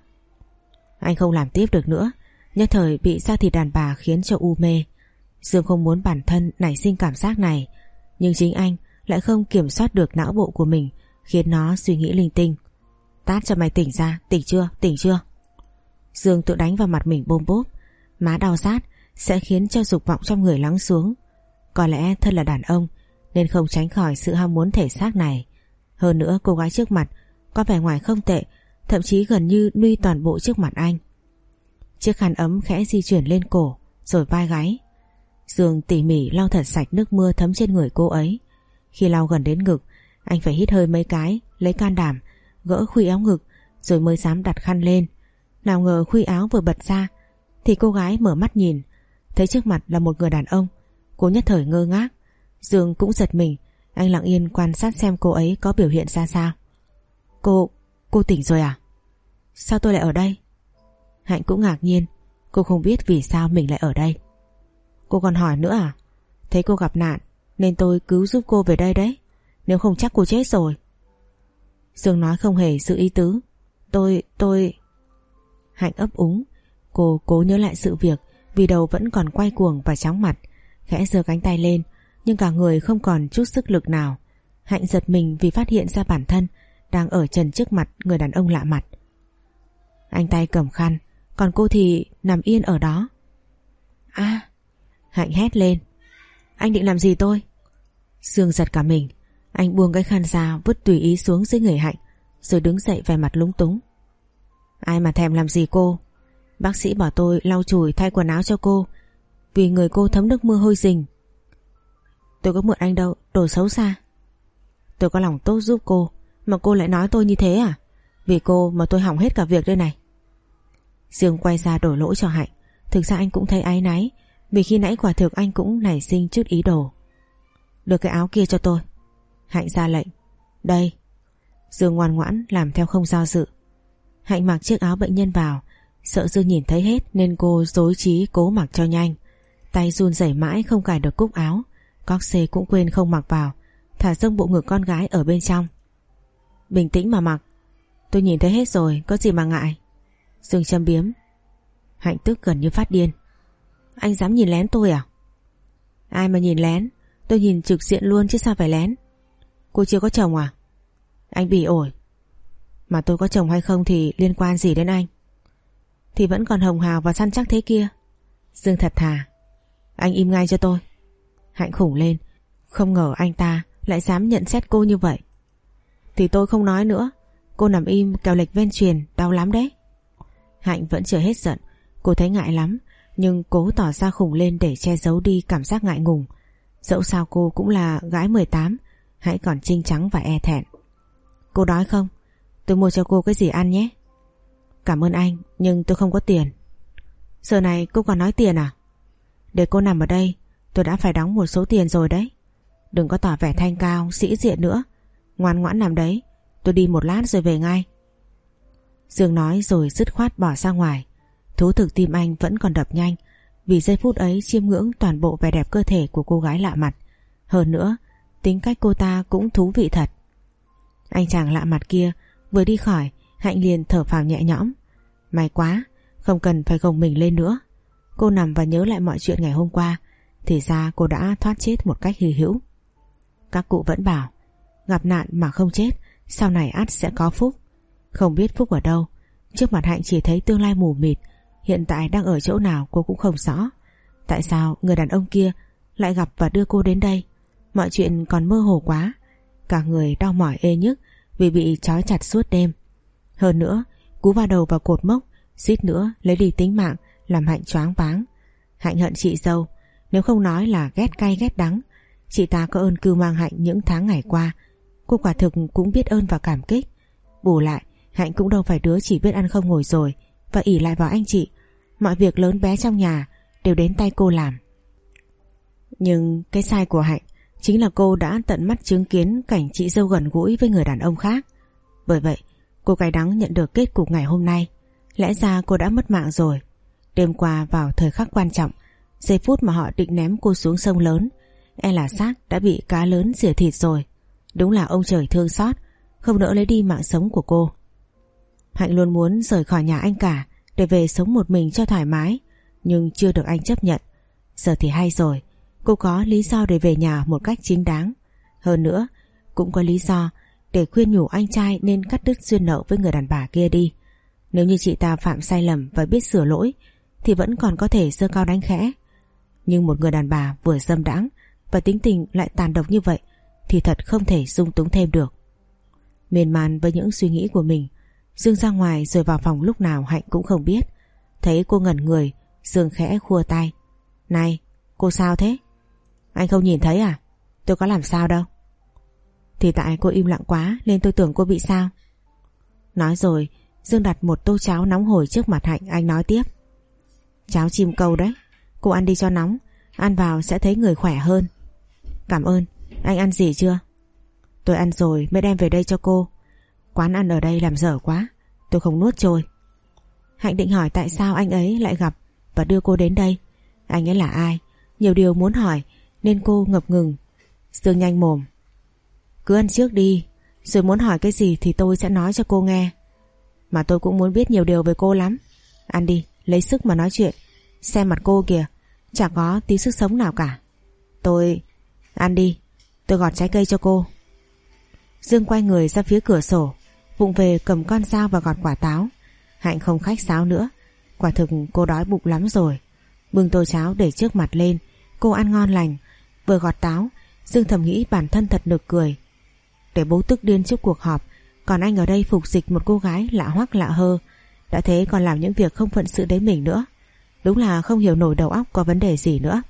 Anh không làm tiếp được nữa, nhất thời bị da thịt đàn bà khiến cho u mê. Dương không muốn bản thân nảy sinh cảm giác này, nhưng chính anh lại không kiểm soát được não bộ của mình, khiến nó suy nghĩ linh tinh. Tát cho mày tỉnh ra, tỉnh chưa, tỉnh chưa? Dương tự đánh vào mặt mình bôm bốp. Má đau rát sẽ khiến cho dục vọng trong người lắng xuống. Có lẽ thân là đàn ông nên không tránh khỏi sự ham muốn thể xác này. Hơn nữa cô gái trước mặt có vẻ ngoài không tệ, thậm chí gần như nuy toàn bộ trước mặt anh. Chiếc khăn ấm khẽ di chuyển lên cổ rồi vai gáy. Dương tỉ mỉ lau thật sạch nước mưa thấm trên người cô ấy. Khi lau gần đến ngực, anh phải hít hơi mấy cái, lấy can đảm gỡ khuy áo ngực rồi mới dám đặt khăn lên. Nào ngờ khuy áo vừa bật ra thì cô gái mở mắt nhìn, thấy trước mặt là một người đàn ông. Cô nhất thời ngơ ngác. Dương cũng giật mình, anh lặng yên quan sát xem cô ấy có biểu hiện ra sao. Cô, cô tỉnh rồi à? Sao tôi lại ở đây? Hạnh cũng ngạc nhiên, cô không biết vì sao mình lại ở đây. Cô còn hỏi nữa à? Thấy cô gặp nạn nên tôi cứu giúp cô về đây đấy, nếu không chắc cô chết rồi. Dương nói không hề sự ý tứ. Tôi, tôi... Hạnh ấp úng. Cô cố nhớ lại sự việc vì đầu vẫn còn quay cuồng và chóng mặt, khẽ giơ cánh tay lên nhưng cả người không còn chút sức lực nào. Hạnh giật mình vì phát hiện ra bản thân đang ở trần trước mặt người đàn ông lạ mặt. Anh tay cầm khăn, còn cô thì nằm yên ở đó. À! Hạnh hét lên. Anh định làm gì tôi? Dương giật cả mình. Anh buông cái khăn ra vứt tùy ý xuống dưới người Hạnh, rồi đứng dậy vẻ mặt lúng túng. Ai mà thèm làm gì cô? Bác sĩ bảo tôi lau chùi thay quần áo cho cô, vì người cô thấm nước mưa hôi rình. Tôi có mượn anh đâu, đồ xấu xa. Tôi có lòng tốt giúp cô mà cô lại nói tôi như thế à? Vì cô mà tôi hỏng hết cả việc đây này. Dương quay ra đổ lỗi cho Hạnh. Thực ra anh cũng thấy áy náy, vì khi nãy quả thực anh cũng nảy sinh chút ý đồ. Đưa cái áo kia cho tôi. Hạnh ra lệnh. Đây. Dương ngoan ngoãn làm theo không do dự. Hạnh mặc chiếc áo bệnh nhân vào, sợ Dương nhìn thấy hết nên cô rối trí cố mặc cho nhanh. Tay run rẩy mãi không cài được cúc áo, cóc xê cũng quên không mặc vào, thả dâng bộ ngực con gái ở bên trong. Bình tĩnh mà mặc, tôi nhìn thấy hết rồi, có gì mà ngại. Dương châm biếm. Hạnh tức gần như phát điên. Anh dám nhìn lén tôi à? Ai mà nhìn lén, tôi nhìn trực diện luôn chứ sao phải lén. Cô chưa có chồng à? Anh bỉ ổi. Mà tôi có chồng hay không thì liên quan gì đến anh? Thì vẫn còn hồng hào và săn chắc thế kia. Dương thật thà. Anh im ngay cho tôi. Hạnh khủng lên. Không ngờ anh ta lại dám nhận xét cô như vậy. Thì tôi không nói nữa, cô nằm im kẻo lệch ven truyền, đau lắm đấy. Hạnh vẫn chưa hết giận. Cô thấy ngại lắm, nhưng cố tỏ ra khủng lên để che giấu đi cảm giác ngại ngùng. Dẫu sao cô cũng là gái mười tám, hãy còn trinh trắng và e thẹn. Cô đói không? Tôi mua cho cô cái gì ăn nhé. Cảm ơn anh, nhưng tôi không có tiền. Giờ này cô còn nói tiền à? Để cô nằm ở đây, tôi đã phải đóng một số tiền rồi đấy. Đừng có tỏ vẻ thanh cao sĩ diện nữa. Ngoan ngoãn nằm đấy, tôi đi một lát rồi về ngay. Dương nói rồi dứt khoát bỏ ra ngoài. Thú thực tim anh vẫn còn đập nhanh, vì giây phút ấy chiêm ngưỡng toàn bộ vẻ đẹp cơ thể của cô gái lạ mặt. Hơn nữa, tính cách cô ta cũng thú vị thật. Anh chàng lạ mặt kia vừa đi khỏi, Hạnh liền thở phào nhẹ nhõm. May quá, không cần phải gồng mình lên nữa. Cô nằm và nhớ lại mọi chuyện ngày hôm qua, thì ra cô đã thoát chết một cách hy hữu. Các cụ vẫn bảo, gặp nạn mà không chết, sau này ắt sẽ có phúc. Không biết phúc ở đâu, trước mặt Hạnh chỉ thấy tương lai mù mịt. Hiện tại đang ở chỗ nào cô cũng không rõ. Tại sao người đàn ông kia lại gặp và đưa cô đến đây? Mọi chuyện còn mơ hồ quá. Cả người đau mỏi ê nhức vì bị trói chặt suốt đêm. Hơn nữa, cú va đầu vào cột mốc suýt nữa lấy đi tính mạng, làm Hạnh choáng váng. Hạnh hận chị dâu, nếu không nói là ghét cay ghét đắng. Chị ta có ơn cưu mang Hạnh những tháng ngày qua. Cô quả thực cũng biết ơn và cảm kích. Bù lại, Hạnh cũng đâu phải đứa chỉ biết ăn không ngồi rồi và ỷ lại vào anh chị. Mọi việc lớn bé trong nhà đều đến tay cô làm. Nhưng cái sai của Hạnh chính là cô đã tận mắt chứng kiến cảnh chị dâu gần gũi với người đàn ông khác. Bởi vậy cô cay đắng nhận được kết cục ngày hôm nay. Lẽ ra cô đã mất mạng rồi. Đêm qua vào thời khắc quan trọng, giây phút mà họ định ném cô xuống sông lớn, e là xác đã bị cá lớn rỉa thịt rồi. Đúng là ông trời thương xót, không nỡ lấy đi mạng sống của cô. Hạnh luôn muốn rời khỏi nhà anh cả để về sống một mình cho thoải mái, nhưng chưa được anh chấp nhận. Giờ thì hay rồi, cô có lý do để về nhà một cách chính đáng. Hơn nữa, cũng có lý do để khuyên nhủ anh trai nên cắt đứt duyên nợ với người đàn bà kia đi. Nếu như chị ta phạm sai lầm và biết sửa lỗi thì vẫn còn có thể giơ cao đánh khẽ. Nhưng một người đàn bà vừa dâm đãng và tính tình lại tàn độc như vậy thì thật không thể dung túng thêm được. Miên man với những suy nghĩ của mình, Dương ra ngoài rồi vào phòng lúc nào Hạnh cũng không biết. Thấy cô ngẩn người, Dương khẽ khua tay. Này, cô sao thế? Anh không nhìn thấy à? Tôi có làm sao đâu. Thì tại cô im lặng quá nên tôi tưởng cô bị sao. Nói rồi Dương đặt một tô cháo nóng hổi trước mặt Hạnh. Anh nói tiếp. Cháo chim câu đấy, cô ăn đi cho nóng, ăn vào sẽ thấy người khỏe hơn. Cảm ơn. Anh ăn gì chưa? Tôi ăn rồi mới đem về đây cho cô. Quán ăn ở đây làm dở quá, tôi không nuốt trôi. Hạnh định hỏi tại sao anh ấy lại gặp và đưa cô đến đây. Anh ấy là ai? Nhiều điều muốn hỏi nên cô ngập ngừng. Dương nhanh mồm. Cứ ăn trước đi, rồi muốn hỏi cái gì thì tôi sẽ nói cho cô nghe. Mà tôi cũng muốn biết nhiều điều về cô lắm. Ăn đi, lấy sức mà nói chuyện. Xem mặt cô kìa, chả có tí sức sống nào cả. Tôi... Ăn đi, tôi gọt trái cây cho cô. Dương quay người ra phía cửa sổ, vụng về cầm con dao và gọt quả táo. Hạnh không khách sáo nữa, quả thực cô đói bụng lắm rồi. Bưng tô cháo để trước mặt lên, cô ăn ngon lành. Vừa gọt táo, Dương thầm nghĩ bản thân thật nực cười. Để bố tức điên trước cuộc họp, còn anh ở đây phục dịch một cô gái lạ hoắc lạ hơ. Đã thế còn làm những việc không phận sự đến mình nữa. Đúng là không hiểu nổi đầu óc có vấn đề gì nữa.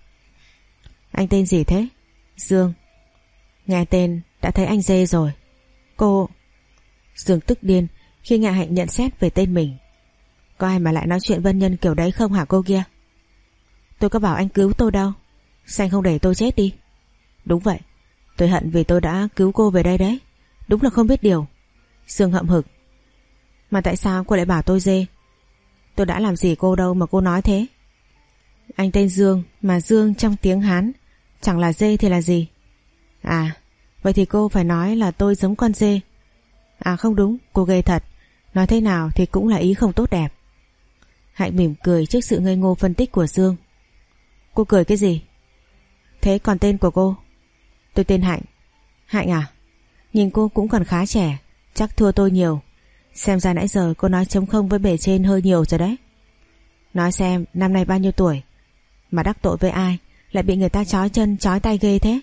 Anh tên gì thế? Dương. Nghe tên đã thấy anh dê rồi. Cô... Dương tức điên khi nghe Hạnh nhận xét về tên mình. Có ai mà lại nói chuyện vân nhân kiểu đấy không hả cô kia? Tôi có bảo anh cứu tôi đâu. Sao anh không để tôi chết đi? Đúng vậy, tôi hận vì tôi đã cứu cô về đây đấy. Đúng là không biết điều. Dương hậm hực. Mà tại sao cô lại bảo tôi dê? Tôi đã làm gì cô đâu mà cô nói thế? Anh tên Dương, mà Dương trong tiếng Hán chẳng là dê thì là gì? À, vậy thì cô phải nói là tôi giống con dê. À không đúng, cô ghê thật. Nói thế nào thì cũng là ý không tốt đẹp. Hạnh mỉm cười trước sự ngây ngô phân tích của Dương. Cô cười cái gì? Thế còn tên của cô? Tôi tên Hạnh. Hạnh à? Nhìn cô cũng còn khá trẻ, chắc thua tôi nhiều. Xem ra nãy giờ cô nói trống không với bề trên hơi nhiều rồi đấy. Nói xem năm nay bao nhiêu tuổi, mà đắc tội với ai lại bị người ta trói chân trói tay ghê thế?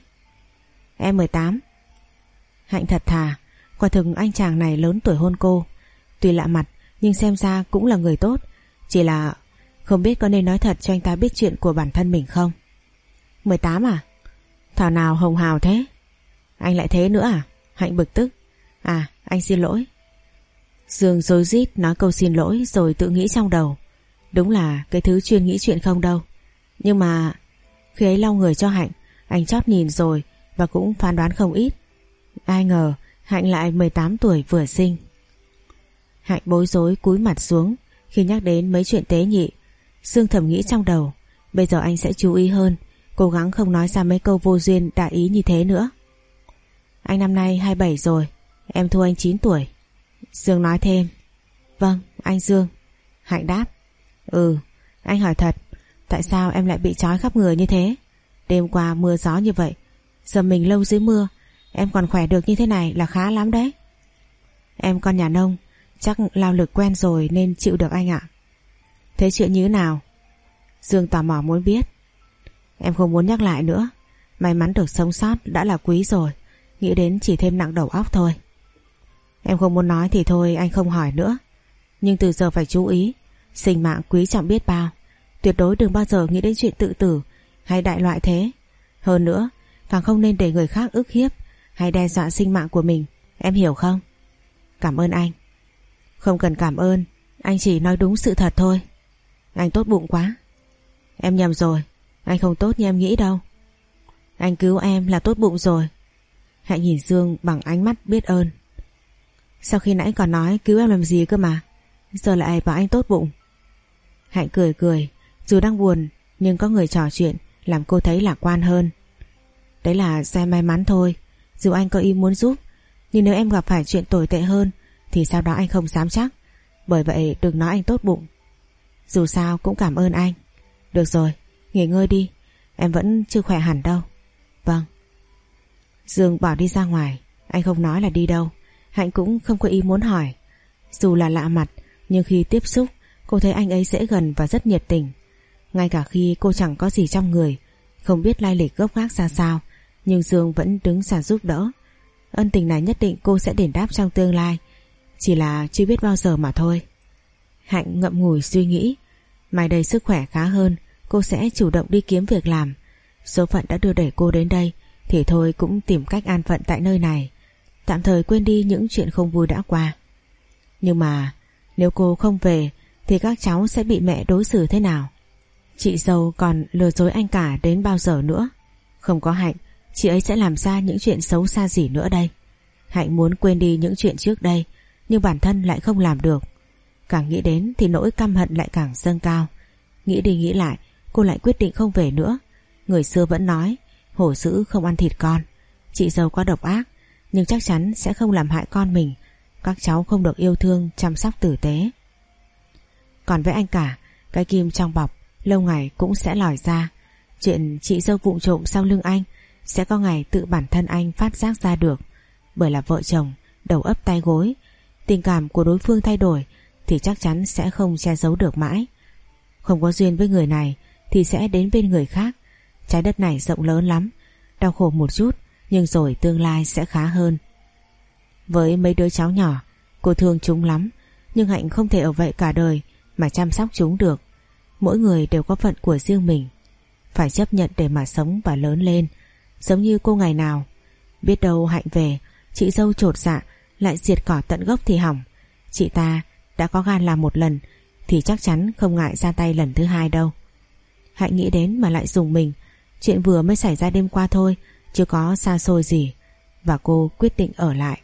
Em mười tám. Hạnh thật thà, quả thực anh chàng này lớn tuổi hơn cô. Tuy lạ mặt nhưng xem ra cũng là người tốt. Chỉ là không biết có nên nói thật cho anh ta biết chuyện của bản thân mình không. Mười tám à? Thảo nào hồng hào thế. Anh lại thế nữa à? Hạnh bực tức. À anh xin lỗi. Dương rối rít nói câu xin lỗi rồi tự nghĩ trong đầu. Đúng là cái thứ chuyên nghĩ chuyện không đâu. Nhưng mà khi ấy lau người cho Hạnh, anh chót nhìn rồi và cũng phán đoán không ít. Ai ngờ Hạnh lại mười tám tuổi vừa sinh. Hạnh bối rối cúi mặt xuống khi nhắc đến mấy chuyện tế nhị. Dương thầm nghĩ trong đầu, bây giờ anh sẽ chú ý hơn, cố gắng không nói ra mấy câu vô duyên đại ý như thế nữa. Anh năm nay hai mươi bảy rồi, em thua anh chín tuổi. Dương nói thêm. Vâng, anh Dương. Hạnh đáp. Ừ, anh hỏi thật, tại sao em lại bị trói khắp người như thế? Đêm qua mưa gió như vậy, giờ mình lâu dưới mưa, em còn khỏe được như thế này là khá lắm đấy. Em con nhà nông, chắc lao lực quen rồi nên chịu được anh ạ. Thế chuyện như thế nào? Dương tò mò muốn biết. Em không muốn nhắc lại nữa, may mắn được sống sót đã là quý rồi, nghĩ đến chỉ thêm nặng đầu óc thôi. Em không muốn nói thì thôi, anh không hỏi nữa. Nhưng từ giờ phải chú ý, sinh mạng quý trọng biết bao, tuyệt đối đừng bao giờ nghĩ đến chuyện tự tử hay đại loại thế. Hơn nữa, càng không nên để người khác ức hiếp hay đe dọa sinh mạng của mình, em hiểu không? Cảm ơn anh. Không cần cảm ơn, anh chỉ nói đúng sự thật thôi. Anh tốt bụng quá. Em nhầm rồi, anh không tốt như em nghĩ đâu. Anh cứu em là tốt bụng rồi. Hạnh nhìn Dương bằng ánh mắt biết ơn. Sau khi nãy còn nói cứu em làm gì cơ mà, giờ lại bảo anh tốt bụng. Hạnh cười cười, dù đang buồn nhưng có người trò chuyện làm cô thấy lạc quan hơn. Đấy là do may mắn thôi, dù anh có ý muốn giúp, nhưng nếu em gặp phải chuyện tồi tệ hơn thì sau đó anh không dám chắc. Bởi vậy đừng nói anh tốt bụng. Dù sao cũng cảm ơn anh. Được rồi, nghỉ ngơi đi, em vẫn chưa khỏe hẳn đâu. Vâng. Dương bảo đi ra ngoài, anh không nói là đi đâu. Hạnh cũng không có ý muốn hỏi. Dù là lạ mặt, nhưng khi tiếp xúc, cô thấy anh ấy dễ gần và rất nhiệt tình. Ngay cả khi cô chẳng có gì trong người, không biết lai lịch gốc gác ra sao, nhưng Dương vẫn đứng ra giúp đỡ. Ân tình này nhất định cô sẽ đền đáp trong tương lai, chỉ là chưa biết bao giờ mà thôi. Hạnh ngậm ngùi suy nghĩ. Mai đây sức khỏe khá hơn, cô sẽ chủ động đi kiếm việc làm. Số phận đã đưa đẩy cô đến đây, thì thôi cũng tìm cách an phận tại nơi này, tạm thời quên đi những chuyện không vui đã qua. Nhưng mà nếu cô không về thì các cháu sẽ bị mẹ đối xử thế nào? Chị dâu còn lừa dối anh cả đến bao giờ nữa? Không có Hạnh, chị ấy sẽ làm ra những chuyện xấu xa gì nữa đây? Hạnh muốn quên đi những chuyện trước đây, nhưng bản thân lại không làm được. Càng nghĩ đến thì nỗi căm hận lại càng dâng cao. Nghĩ đi nghĩ lại, cô lại quyết định không về nữa. Người xưa vẫn nói hổ dữ không ăn thịt con. Chị dâu có độc ác, nhưng chắc chắn sẽ không làm hại con mình. Các cháu không được yêu thương, chăm sóc tử tế. Còn với anh cả, cái kim trong bọc lâu ngày cũng sẽ lòi ra. Chuyện chị dâu vụng trộm sau lưng anh sẽ có ngày tự bản thân anh phát giác ra được. Bởi là vợ chồng, đầu ấp tay gối, tình cảm của đối phương thay đổi thì chắc chắn sẽ không che giấu được mãi. Không có duyên với người này thì sẽ đến bên người khác. Trái đất này rộng lớn lắm, đau khổ một chút nhưng rồi tương lai sẽ khá hơn. Với mấy đứa cháu nhỏ, cô thương chúng lắm, nhưng Hạnh không thể ở vậy cả đời mà chăm sóc chúng được. Mỗi người đều có phận của riêng mình, phải chấp nhận để mà sống và lớn lên. Giống như cô ngày nào, biết đâu Hạnh về, chị dâu chột dạ lại diệt cỏ tận gốc thì hỏng. Chị ta đã có gan làm một lần thì chắc chắn không ngại ra tay lần thứ hai đâu. Hạnh nghĩ đến mà lại rùng mình. Chuyện vừa mới xảy ra đêm qua thôi, chưa có xa xôi gì, và cô quyết định ở lại.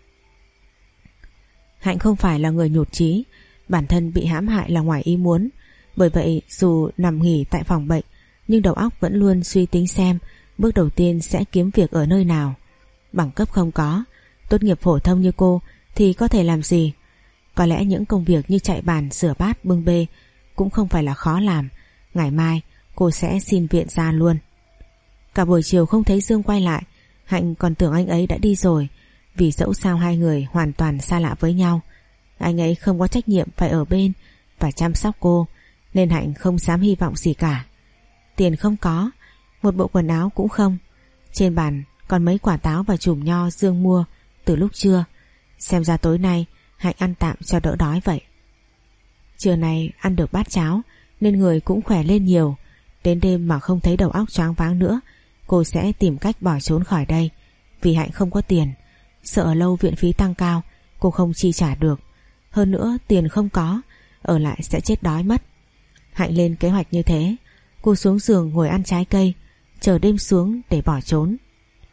Hạnh không phải là người nhụt chí, bản thân bị hãm hại là ngoài ý muốn. Bởi vậy dù nằm nghỉ tại phòng bệnh, nhưng đầu óc vẫn luôn suy tính xem bước đầu tiên sẽ kiếm việc ở nơi nào. Bằng cấp không có, tốt nghiệp phổ thông như cô thì có thể làm gì? Có lẽ những công việc như chạy bàn, rửa bát, bưng bê cũng không phải là khó làm. Ngày mai cô sẽ xin viện ra luôn. Cả buổi chiều không thấy Dương quay lại, Hạnh còn tưởng anh ấy đã đi rồi. Vì dẫu sao hai người hoàn toàn xa lạ với nhau, anh ấy không có trách nhiệm phải ở bên và chăm sóc cô, nên Hạnh không dám hy vọng gì cả. Tiền không có, một bộ quần áo cũng không. Trên bàn còn mấy quả táo và chùm nho Dương mua từ lúc trưa. Xem ra tối nay Hạnh ăn tạm cho đỡ đói vậy. Trưa nay ăn được bát cháo nên người cũng khỏe lên nhiều. Đến đêm mà không thấy đầu óc choáng váng nữa, cô sẽ tìm cách bỏ trốn khỏi đây. Vì Hạnh không có tiền, sợ ở lâu viện phí tăng cao, cô không chi trả được. Hơn nữa tiền không có, ở lại sẽ chết đói mất. Hạnh lên kế hoạch như thế. Cô xuống giường ngồi ăn trái cây, chờ đêm xuống để bỏ trốn.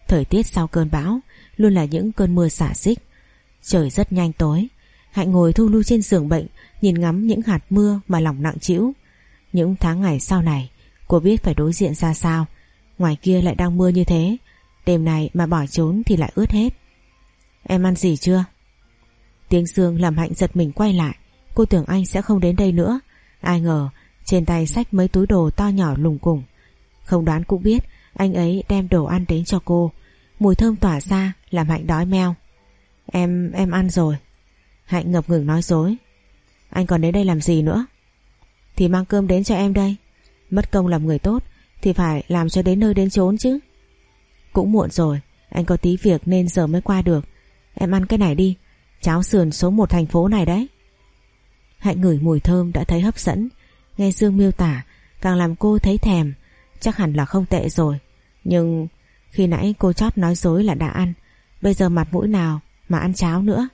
Thời tiết sau cơn bão luôn là những cơn mưa xả xích. Trời rất nhanh tối. Hạnh ngồi thu lu trên giường bệnh, nhìn ngắm những hạt mưa mà lòng nặng trĩu. Những tháng ngày sau này cô biết phải đối diện ra sao. Ngoài kia lại đang mưa như thế, đêm này mà bỏ trốn thì lại ướt hết. Em ăn gì chưa? Tiếng Dương làm Hạnh giật mình quay lại. Cô tưởng anh sẽ không đến đây nữa. Ai ngờ trên tay xách mấy túi đồ to nhỏ lùng củng. Không đoán cũng biết anh ấy đem đồ ăn đến cho cô. Mùi thơm tỏa ra làm Hạnh đói meo. Em, em ăn rồi. Hạnh ngập ngừng nói dối. Anh còn đến đây làm gì nữa? Thì mang cơm đến cho em đây. Mất công làm người tốt thì phải làm cho đến nơi đến chốn chứ. Cũng muộn rồi, anh có tí việc nên giờ mới qua được. Em ăn cái này đi, cháo sườn số một thành phố này đấy. Hạnh ngửi mùi thơm đã thấy hấp dẫn. Nghe Dương miêu tả càng làm cô thấy thèm. Chắc hẳn là không tệ rồi. Nhưng khi nãy cô chót nói dối là đã ăn, bây giờ mặt mũi nào mà ăn cháo nữa.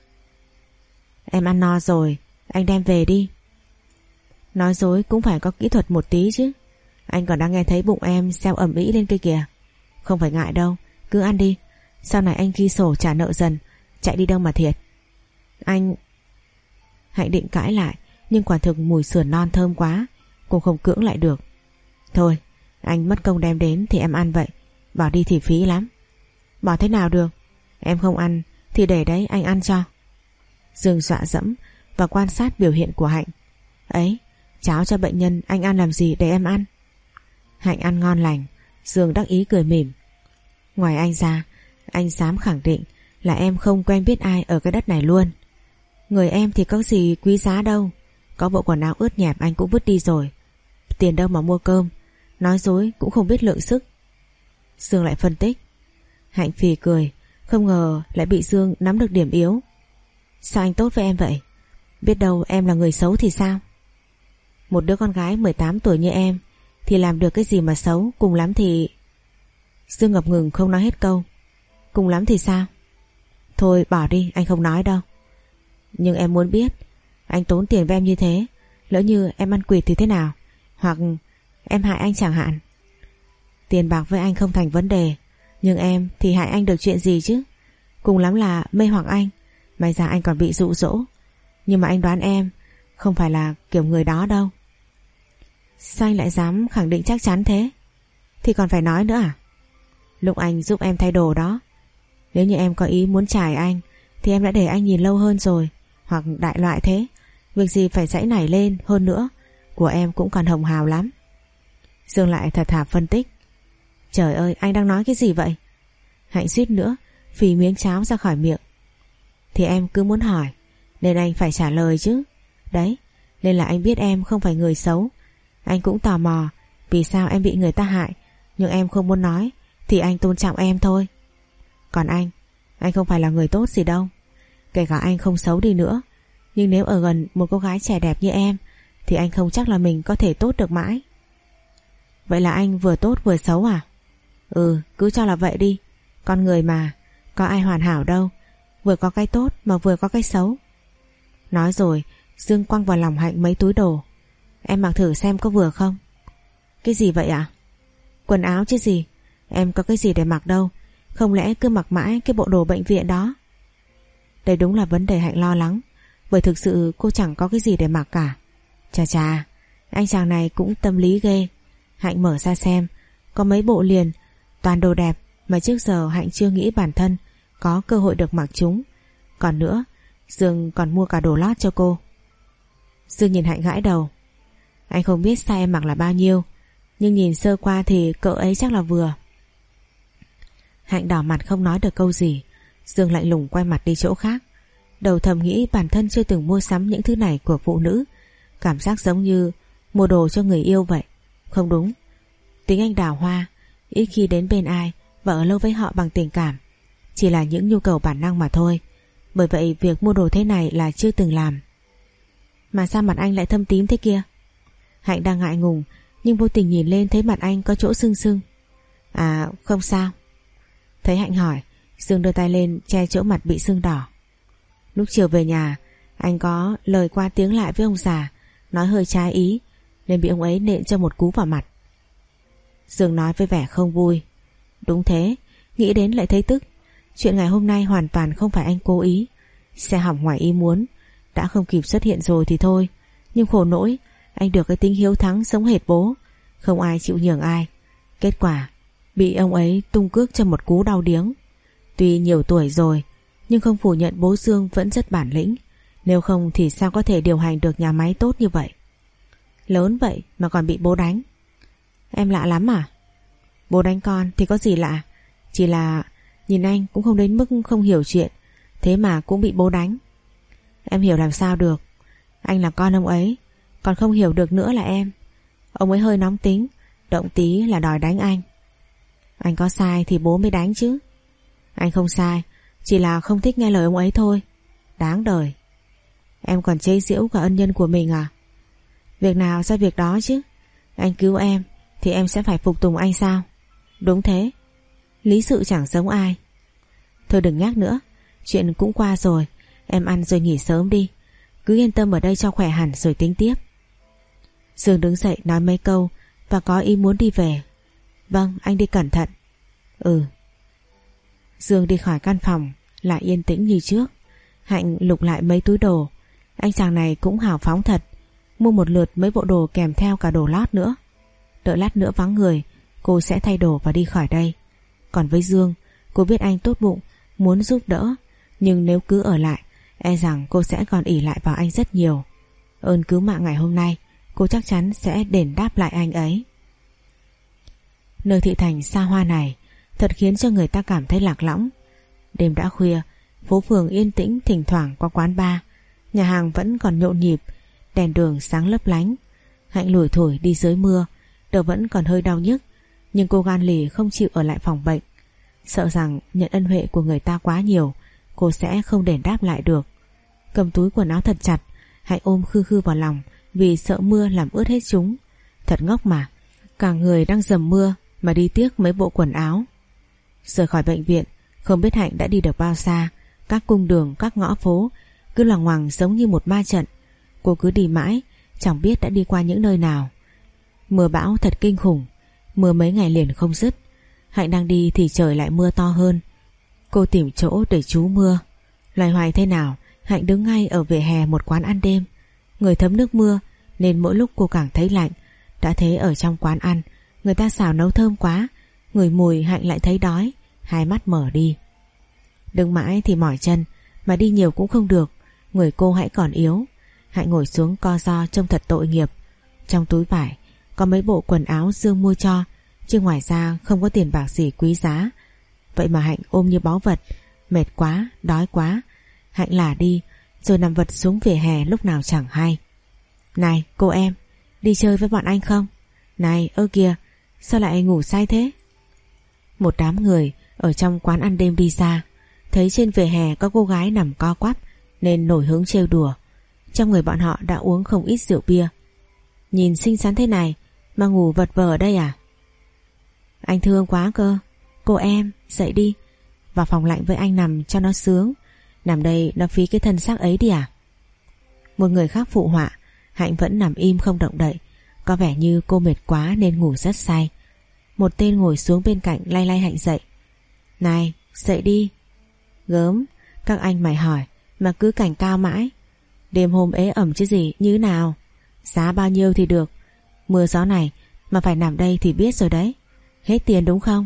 Em ăn no rồi, anh đem về đi. Nói dối cũng phải có kỹ thuật một tí chứ. Anh còn đang nghe thấy bụng em xeo ầm ĩ lên kia kìa. Không phải ngại đâu, cứ ăn đi. Sau này anh ghi sổ trả nợ dần. Chạy đi đâu mà thiệt. Anh... Hạnh định cãi lại, nhưng quả thực mùi sườn non thơm quá, cô không cưỡng lại được. Thôi, anh mất công đem đến thì em ăn vậy. Bỏ đi thì phí lắm. Bỏ thế nào được? Em không ăn thì để đấy anh ăn cho. Dương dọa dẫm và quan sát biểu hiện của Hạnh. Ấy, cháo cho bệnh nhân anh ăn làm gì để em ăn? Hạnh ăn ngon lành. Dương đắc ý cười mỉm. Ngoài anh ra, anh dám khẳng định là em không quen biết ai ở cái đất này luôn. Người em thì có gì quý giá đâu. Có bộ quần áo ướt nhẹp anh cũng vứt đi rồi. Tiền đâu mà mua cơm. Nói dối cũng không biết lượng sức. Dương lại phân tích. Hạnh phì cười. Không ngờ lại bị Dương nắm được điểm yếu. Sao anh tốt với em vậy? Biết đâu em là người xấu thì sao? Một đứa con gái mười tám tuổi như em thì làm được cái gì mà xấu? Cùng lắm thì... Dương ngập ngừng không nói hết câu. Cùng lắm thì sao? Thôi bỏ đi, anh không nói đâu. Nhưng em muốn biết, anh tốn tiền với em như thế, lỡ như em ăn quỵt thì thế nào? Hoặc em hại anh chẳng hạn. Tiền bạc với anh không thành vấn đề, nhưng em thì hại anh được chuyện gì chứ? Cùng lắm là mê hoặc anh. May ra anh còn bị dụ dỗ. Nhưng mà anh đoán em không phải là kiểu người đó đâu. Sao anh lại dám khẳng định chắc chắn thế? Thì còn phải nói nữa à? Lúc anh giúp em thay đồ đó, nếu như em có ý muốn chải anh thì em đã để anh nhìn lâu hơn rồi. Hoặc đại loại thế, việc gì phải dãy nảy lên. Hơn nữa, của em cũng còn hồng hào lắm. Dương lại thật thà phân tích. Trời ơi, anh đang nói cái gì vậy? Hạnh suýt nữa phì miếng cháo ra khỏi miệng. Thì em cứ muốn hỏi nên anh phải trả lời chứ. Đấy, nên là anh biết em không phải người xấu. Anh cũng tò mò vì sao em bị người ta hại. Nhưng em không muốn nói thì anh tôn trọng em thôi. Còn anh, anh không phải là người tốt gì đâu. Kể cả anh không xấu đi nữa, nhưng nếu ở gần một cô gái trẻ đẹp như em thì anh không chắc là mình có thể tốt được mãi. Vậy là anh vừa tốt vừa xấu à? Ừ, cứ cho là vậy đi. Con người mà, có ai hoàn hảo đâu. Vừa có cái tốt mà vừa có cái xấu. Nói rồi Dương quăng vào lòng Hạnh mấy túi đồ. Em mặc thử xem có vừa không. Cái gì vậy ạ? À? Quần áo chứ gì. Em có cái gì để mặc đâu. Không lẽ cứ mặc mãi cái bộ đồ bệnh viện đó? Đây đúng là vấn đề Hạnh lo lắng, bởi thực sự cô chẳng có cái gì để mặc cả. Chà chà, anh chàng này cũng tâm lý ghê. Hạnh mở ra xem, có mấy bộ liền, toàn đồ đẹp mà trước giờ Hạnh chưa nghĩ bản thân có cơ hội được mặc chúng. Còn nữa, Dương còn mua cả đồ lót cho cô. Dương nhìn Hạnh gãi đầu. Anh không biết size em mặc là bao nhiêu, nhưng nhìn sơ qua thì cỡ ấy chắc là vừa. Hạnh đỏ mặt không nói được câu gì. Dương lạnh lùng quay mặt đi chỗ khác. Đầu thầm nghĩ bản thân chưa từng mua sắm những thứ này của phụ nữ. Cảm giác giống như mua đồ cho người yêu vậy. Không đúng. Tính anh đào hoa, ít khi đến bên ai và ở lâu với họ bằng tình cảm. Chỉ là những nhu cầu bản năng mà thôi. Bởi vậy việc mua đồ thế này là chưa từng làm. Mà sao mặt anh lại thâm tím thế kia? Hạnh đang ngại ngùng, nhưng vô tình nhìn lên thấy mặt anh có chỗ sưng sưng. À không sao. Thấy Hạnh hỏi, Dương đưa tay lên che chỗ mặt bị sưng đỏ. Lúc chiều về nhà, anh có lời qua tiếng lại với ông già, nói hơi trái ý, nên bị ông ấy nện cho một cú vào mặt. Dương nói với vẻ không vui. Đúng thế, nghĩ đến lại thấy tức. Chuyện ngày hôm nay hoàn toàn không phải anh cố ý. Xe hỏng ngoài ý muốn, đã không kịp xuất hiện rồi thì thôi. Nhưng khổ nỗi anh được cái tính hiếu thắng giống hệt bố, không ai chịu nhường ai. Kết quả bị ông ấy tung cước cho một cú đau điếng. Tuy nhiều tuổi rồi, nhưng không phủ nhận bố Dương vẫn rất bản lĩnh. Nếu không thì sao có thể điều hành được nhà máy tốt như vậy. Lớn vậy mà còn bị bố đánh. Em lạ lắm à? Bố đánh con thì có gì lạ, chỉ là nhìn anh cũng không đến mức không hiểu chuyện, thế mà cũng bị bố đánh. Em hiểu làm sao được. Anh là con ông ấy, còn không hiểu được nữa là em. Ông ấy hơi nóng tính, động tí là đòi đánh anh. Anh có sai thì bố mới đánh chứ. Anh không sai, chỉ là không thích nghe lời ông ấy thôi. Đáng đời. Em còn chế giễu cả ân nhân của mình à? Việc nào ra việc đó chứ. Anh cứu em thì em sẽ phải phục tùng anh sao? Đúng thế. Lý sự chẳng giống ai. Thôi đừng nhắc nữa, chuyện cũng qua rồi. Em ăn rồi nghỉ sớm đi, cứ yên tâm ở đây cho khỏe hẳn rồi tính tiếp. Dương đứng dậy nói mấy câu và có ý muốn đi về. Vâng, anh đi cẩn thận. Ừ. Dương đi khỏi căn phòng, lại yên tĩnh như trước. Hạnh lục lại mấy túi đồ. Anh chàng này cũng hào phóng thật, mua một lượt mấy bộ đồ kèm theo cả đồ lót nữa. Đợi lát nữa vắng người, cô sẽ thay đồ và đi khỏi đây. Còn với Dương, cô biết anh tốt bụng, muốn giúp đỡ, nhưng nếu cứ ở lại, e rằng cô sẽ còn ỷ lại vào anh rất nhiều. Ơn cứu mạng ngày hôm nay, cô chắc chắn sẽ đền đáp lại anh ấy. Nơi thị thành xa hoa này thật khiến cho người ta cảm thấy lạc lõng. Đêm đã khuya, phố phường yên tĩnh, thỉnh thoảng có quán bar, nhà hàng vẫn còn nhộn nhịp, đèn đường sáng lấp lánh. Hạnh lủi thủi đi dưới mưa, đầu vẫn còn hơi đau nhức, nhưng cô gan lì không chịu ở lại phòng bệnh. Sợ rằng nhận ân huệ của người ta quá nhiều, cô sẽ không đền đáp lại được. Cầm túi quần áo thật chặt, Hạnh ôm khư khư vào lòng vì sợ mưa làm ướt hết chúng. Thật ngốc mà, cả người đang dầm mưa mà đi tiếc mấy bộ quần áo. Rời khỏi bệnh viện, không biết Hạnh đã đi được bao xa. Các cung đường, các ngõ phố cứ loằng ngoằng giống như một ma trận. Cô cứ đi mãi, chẳng biết đã đi qua những nơi nào. Mưa bão thật kinh khủng, mưa mấy ngày liền không dứt. Hạnh đang đi thì trời lại mưa to hơn. Cô tìm chỗ để trú mưa. Loài hoài thế nào, Hạnh đứng ngay ở vỉa hè một quán ăn đêm. Người thấm nước mưa nên mỗi lúc cô càng thấy lạnh. Đã thế ở trong quán ăn, người ta xào nấu thơm quá, ngửi mùi Hạnh lại thấy đói, hai mắt mở đi. Đứng mãi thì mỏi chân, mà đi nhiều cũng không được, người cô hãy còn yếu. Hạnh ngồi xuống co ro trông thật tội nghiệp. Trong túi vải có mấy bộ quần áo Dương mua cho, chứ ngoài ra không có tiền bạc gì quý giá. Vậy mà Hạnh ôm như báu vật. Mệt quá, đói quá, Hạnh lả đi rồi nằm vật xuống vỉa hè lúc nào chẳng hay. Này cô em, đi chơi với bọn anh không? Này ơ kìa, sao lại ngủ say thế? Một đám người ở trong quán ăn đêm đi ra, thấy trên vỉa hè có cô gái nằm co quắp nên nổi hứng trêu đùa. Trong người bọn họ đã uống không ít rượu bia. Nhìn xinh xắn thế này mà ngủ vật vờ ở đây à? Anh thương quá cơ. Cô em, dậy đi, vào phòng lạnh với anh nằm cho nó sướng. Nằm đây nó phí cái thân xác ấy đi à? Một người khác phụ họa. Hạnh vẫn nằm im không động đậy, có vẻ như cô mệt quá nên ngủ rất say. Một tên ngồi xuống bên cạnh lay lay Hạnh dậy. Này, dậy đi. Gớm, các anh mày hỏi mà cứ cảnh cao mãi. Đêm hôm ế ẩm chứ gì, như nào? Giá bao nhiêu thì được. Mưa gió này mà phải nằm đây thì biết rồi đấy. Hết tiền đúng không?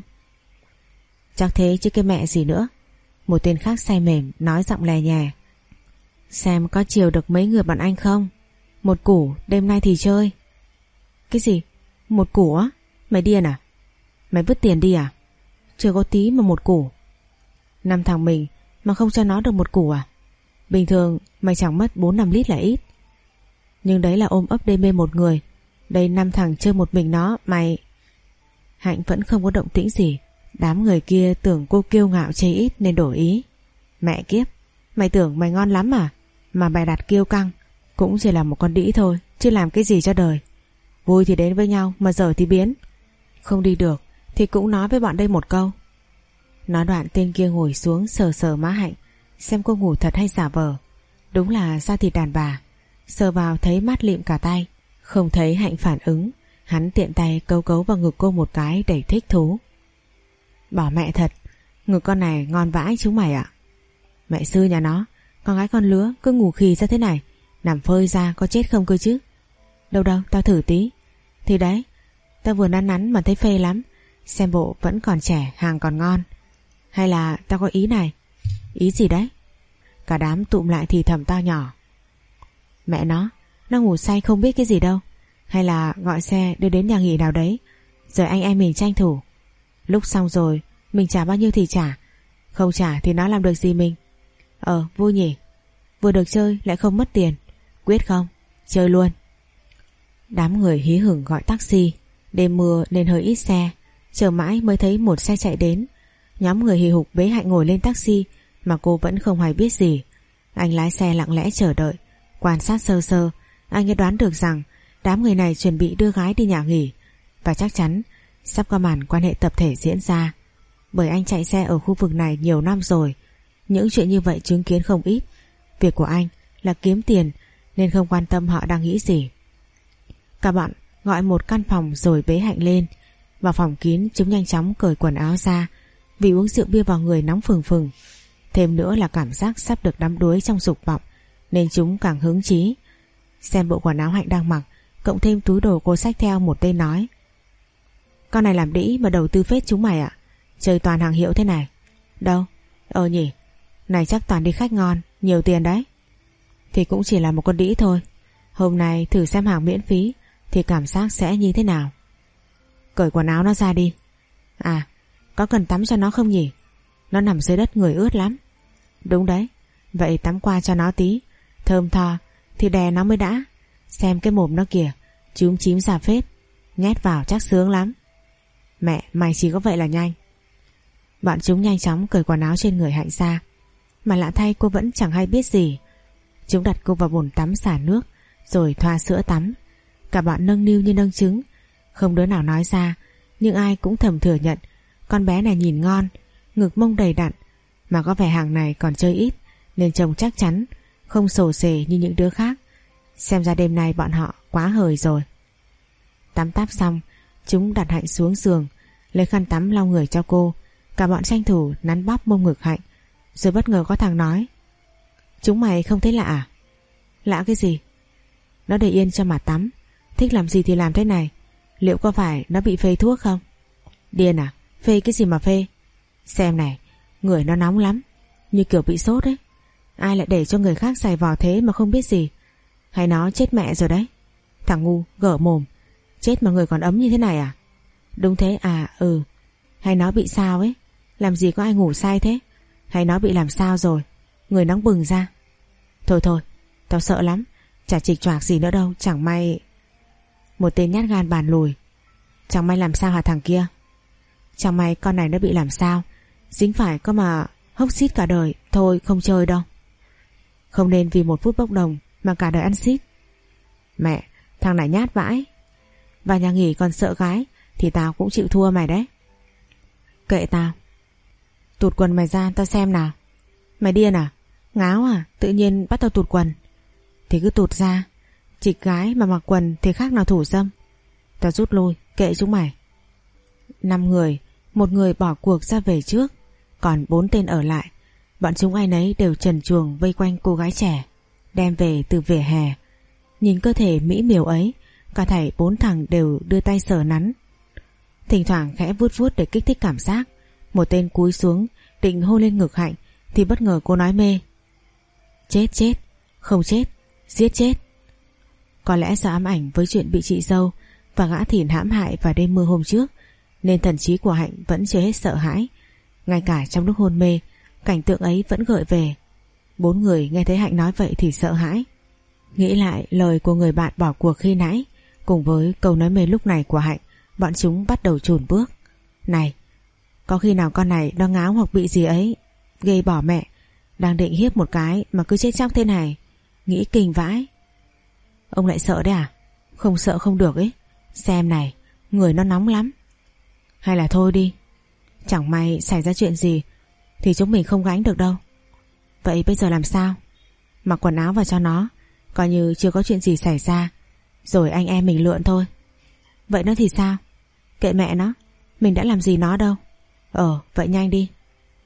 Chắc thế chứ cái mẹ gì nữa. Một tên khác say mềm nói giọng lè nhè. Xem có chiều được mấy người bọn anh không? Một củ đêm nay thì chơi. Cái gì? Một củ á? Mày điên à? Mày vứt tiền đi à? Chưa có tí mà một củ. Năm thằng mình mà không cho nó được một củ à? Bình thường mày chẳng mất bốn năm lít là ít. Nhưng đấy là ôm ấp đê mê một người. Đây năm thằng chơi một mình nó. Mày... Hạnh vẫn không có động tĩnh gì. Đám người kia tưởng cô kiêu ngạo chê ít nên đổi ý. Mẹ kiếp, mày tưởng mày ngon lắm à? Mà mày đặt kiêu căng cũng chỉ là một con đĩ thôi, chứ làm cái gì cho đời. Vui thì đến với nhau, mà dở thì biến. Không đi được thì cũng nói với bọn đây một câu. Nói đoạn tên kia ngồi xuống sờ sờ má Hạnh, xem cô ngủ thật hay giả vờ. Đúng là da thịt đàn bà. Sờ vào thấy mát lịm cả tay. Không thấy Hạnh phản ứng, hắn tiện tay cấu cấu vào ngực cô một cái đầy thích thú. Bỏ mẹ thật, Ngực con này ngon vãi chúng mày ạ. Mẹ sư nhà nó, con gái con lứa cứ ngủ khì ra thế này, nằm phơi ra có chết không cơ chứ. Đâu đâu, tao thử tí. Thì đấy, tao vừa nắn nắn mà thấy phê lắm. Xem bộ vẫn còn trẻ, hàng còn ngon. Hay là tao có ý này. Ý gì đấy? Cả đám tụm lại thì thầm to nhỏ. Mẹ nó, nó ngủ say không biết cái gì đâu. Hay là gọi xe đưa đến nhà nghỉ nào đấy, rồi anh em mình tranh thủ. Lúc xong rồi mình trả bao nhiêu thì trả, không trả thì nó làm được gì mình. Ờ vui nhỉ. Vừa được chơi lại không mất tiền. Quyết không? Chơi luôn. Đám người hí hửng gọi taxi. Đêm mưa nên hơi ít xe, chờ mãi mới thấy một xe chạy đến. Nhóm người hì hục bế Hạnh ngồi lên taxi mà cô vẫn không hay biết gì. Anh lái xe lặng lẽ chờ đợi, quan sát sơ sơ. Anh ấy đoán được rằng đám người này chuẩn bị đưa gái đi nhà nghỉ, và chắc chắn sắp có màn quan hệ tập thể diễn ra. Bởi anh chạy xe ở khu vực này nhiều năm rồi, những chuyện như vậy chứng kiến không ít. Việc của anh là kiếm tiền nên không quan tâm họ đang nghĩ gì. Cả bọn gọi một căn phòng rồi bế Hạnh lên. Vào phòng kín, chúng nhanh chóng cởi quần áo ra, vì uống rượu bia vào người nóng phừng phừng. Thêm nữa là cảm giác sắp được đắm đuối trong dục vọng, nên chúng càng hứng chí. Xem bộ quần áo Hạnh đang mặc, cộng thêm túi đồ cô xách theo, một tên nói: Con này làm đĩ mà đầu tư phết chúng mày ạ. Chơi toàn hàng hiệu thế này. Đâu? Ờ nhỉ, này chắc toàn đi khách ngon, nhiều tiền đấy. Thì cũng chỉ là một con đĩ thôi. Hôm nay thử xem hàng miễn phí thì cảm giác sẽ như thế nào. Cởi quần áo nó ra đi. À, có cần tắm cho nó không nhỉ? Nó nằm dưới đất người ướt lắm. Đúng đấy, vậy tắm qua cho nó tí, thơm tho thì đè nó mới đã. Xem cái mồm nó kìa, chúm chím ra phết, nhét vào chắc sướng lắm. Mẹ, mày chỉ có vậy là nhanh. Bọn chúng nhanh chóng cởi quần áo trên người Hạnh ra, mà lạ thay cô vẫn chẳng hay biết gì. Chúng đặt cô vào bồn tắm xả nước, rồi thoa sữa tắm. Cả bọn nâng niu như nâng trứng, không đứa nào nói ra, nhưng ai cũng thầm thừa nhận con bé này nhìn ngon, ngực mông đầy đặn, mà có vẻ hàng này còn chơi ít nên trông chắc chắn không sồ sề như những đứa khác. Xem ra đêm nay bọn họ quá hời rồi. Tắm táp xong, chúng đặt Hạnh xuống giường, lấy khăn tắm lau người cho cô. Cả bọn tranh thủ nắn bóp mông ngực Hạnh. Rồi bất ngờ có thằng nói: Chúng mày không thấy lạ à? Lạ cái gì? Nó để yên cho mà tắm, thích làm gì thì làm thế này. Liệu có phải nó bị phê thuốc không? Điên à? Phê cái gì mà phê? Xem này, người nó nóng lắm, như kiểu bị sốt ấy. Ai lại để cho người khác giày vò thế mà không biết gì? Hay nó chết mẹ rồi đấy. Thằng ngu, gở mồm. Chết mà người còn ấm như thế này à? Đúng thế à? Ừ. Hay nó bị sao ấy? Làm gì có ai ngủ say thế? Hay nó bị làm sao rồi? Người nóng bừng ra. Thôi thôi, tao sợ lắm. Chả chịch choạc gì nữa đâu. Chẳng may... Một tên nhát gan bàn lùi: Chẳng may làm sao hả thằng kia? Chẳng may con này nó bị làm sao, dính phải có mà hốc xít cả đời. Thôi không chơi đâu. Không nên vì một phút bốc đồng mà cả đời ăn xít. Mẹ, thằng này nhát vãi. Vào nhà nghỉ còn sợ gái thì tao cũng chịu thua mày đấy. Kệ tao. Tụt quần mày ra tao xem nào. Mày điên à? Ngáo à? Tự nhiên bắt tao tụt quần. Thì cứ tụt ra. Chịch gái mà mặc quần thì khác nào thủ dâm. Tao rút lui, kệ chúng mày. Năm người, một người bỏ cuộc ra về trước, còn bốn tên ở lại. Bọn chúng ai nấy đều trần truồng vây quanh cô gái trẻ, đem về từ vỉa hè. Nhìn cơ thể mỹ miều ấy, cả thảy bốn thằng đều đưa tay sờ nắn, thỉnh thoảng khẽ vuốt vuốt để kích thích cảm giác. Một tên cúi xuống định hôn lên ngực Hạnh thì bất ngờ cô nói mê: Chết chết, không chết, giết chết. Có lẽ do ám ảnh với chuyện bị chị dâu và gã thìn hãm hại vào đêm mưa hôm trước, nên thần trí của Hạnh vẫn chưa hết sợ hãi. Ngay cả trong lúc hôn mê, cảnh tượng ấy vẫn gợi về. Bốn người nghe thấy Hạnh nói vậy thì sợ hãi. Nghĩ lại lời của người bạn bỏ cuộc khi nãy, cùng với câu nói mê lúc này của Hạnh, bọn chúng bắt đầu chùn bước. Này, có khi nào con này đang ngáo hoặc bị gì ấy, ghê bỏ mẹ. Đang định hiếp một cái mà cứ chết chóc thế này, nghĩ kinh vãi. Ông lại sợ đấy à? Không sợ không được ấy. Xem này, người nó nóng lắm. Hay là thôi đi, chẳng may xảy ra chuyện gì thì chúng mình không gánh được đâu. Vậy bây giờ làm sao? Mặc quần áo vào cho nó, coi như chưa có chuyện gì xảy ra, rồi anh em mình lượn thôi. Vậy nó thì sao? Kệ mẹ nó, mình đã làm gì nó đâu. Ờ, vậy nhanh đi.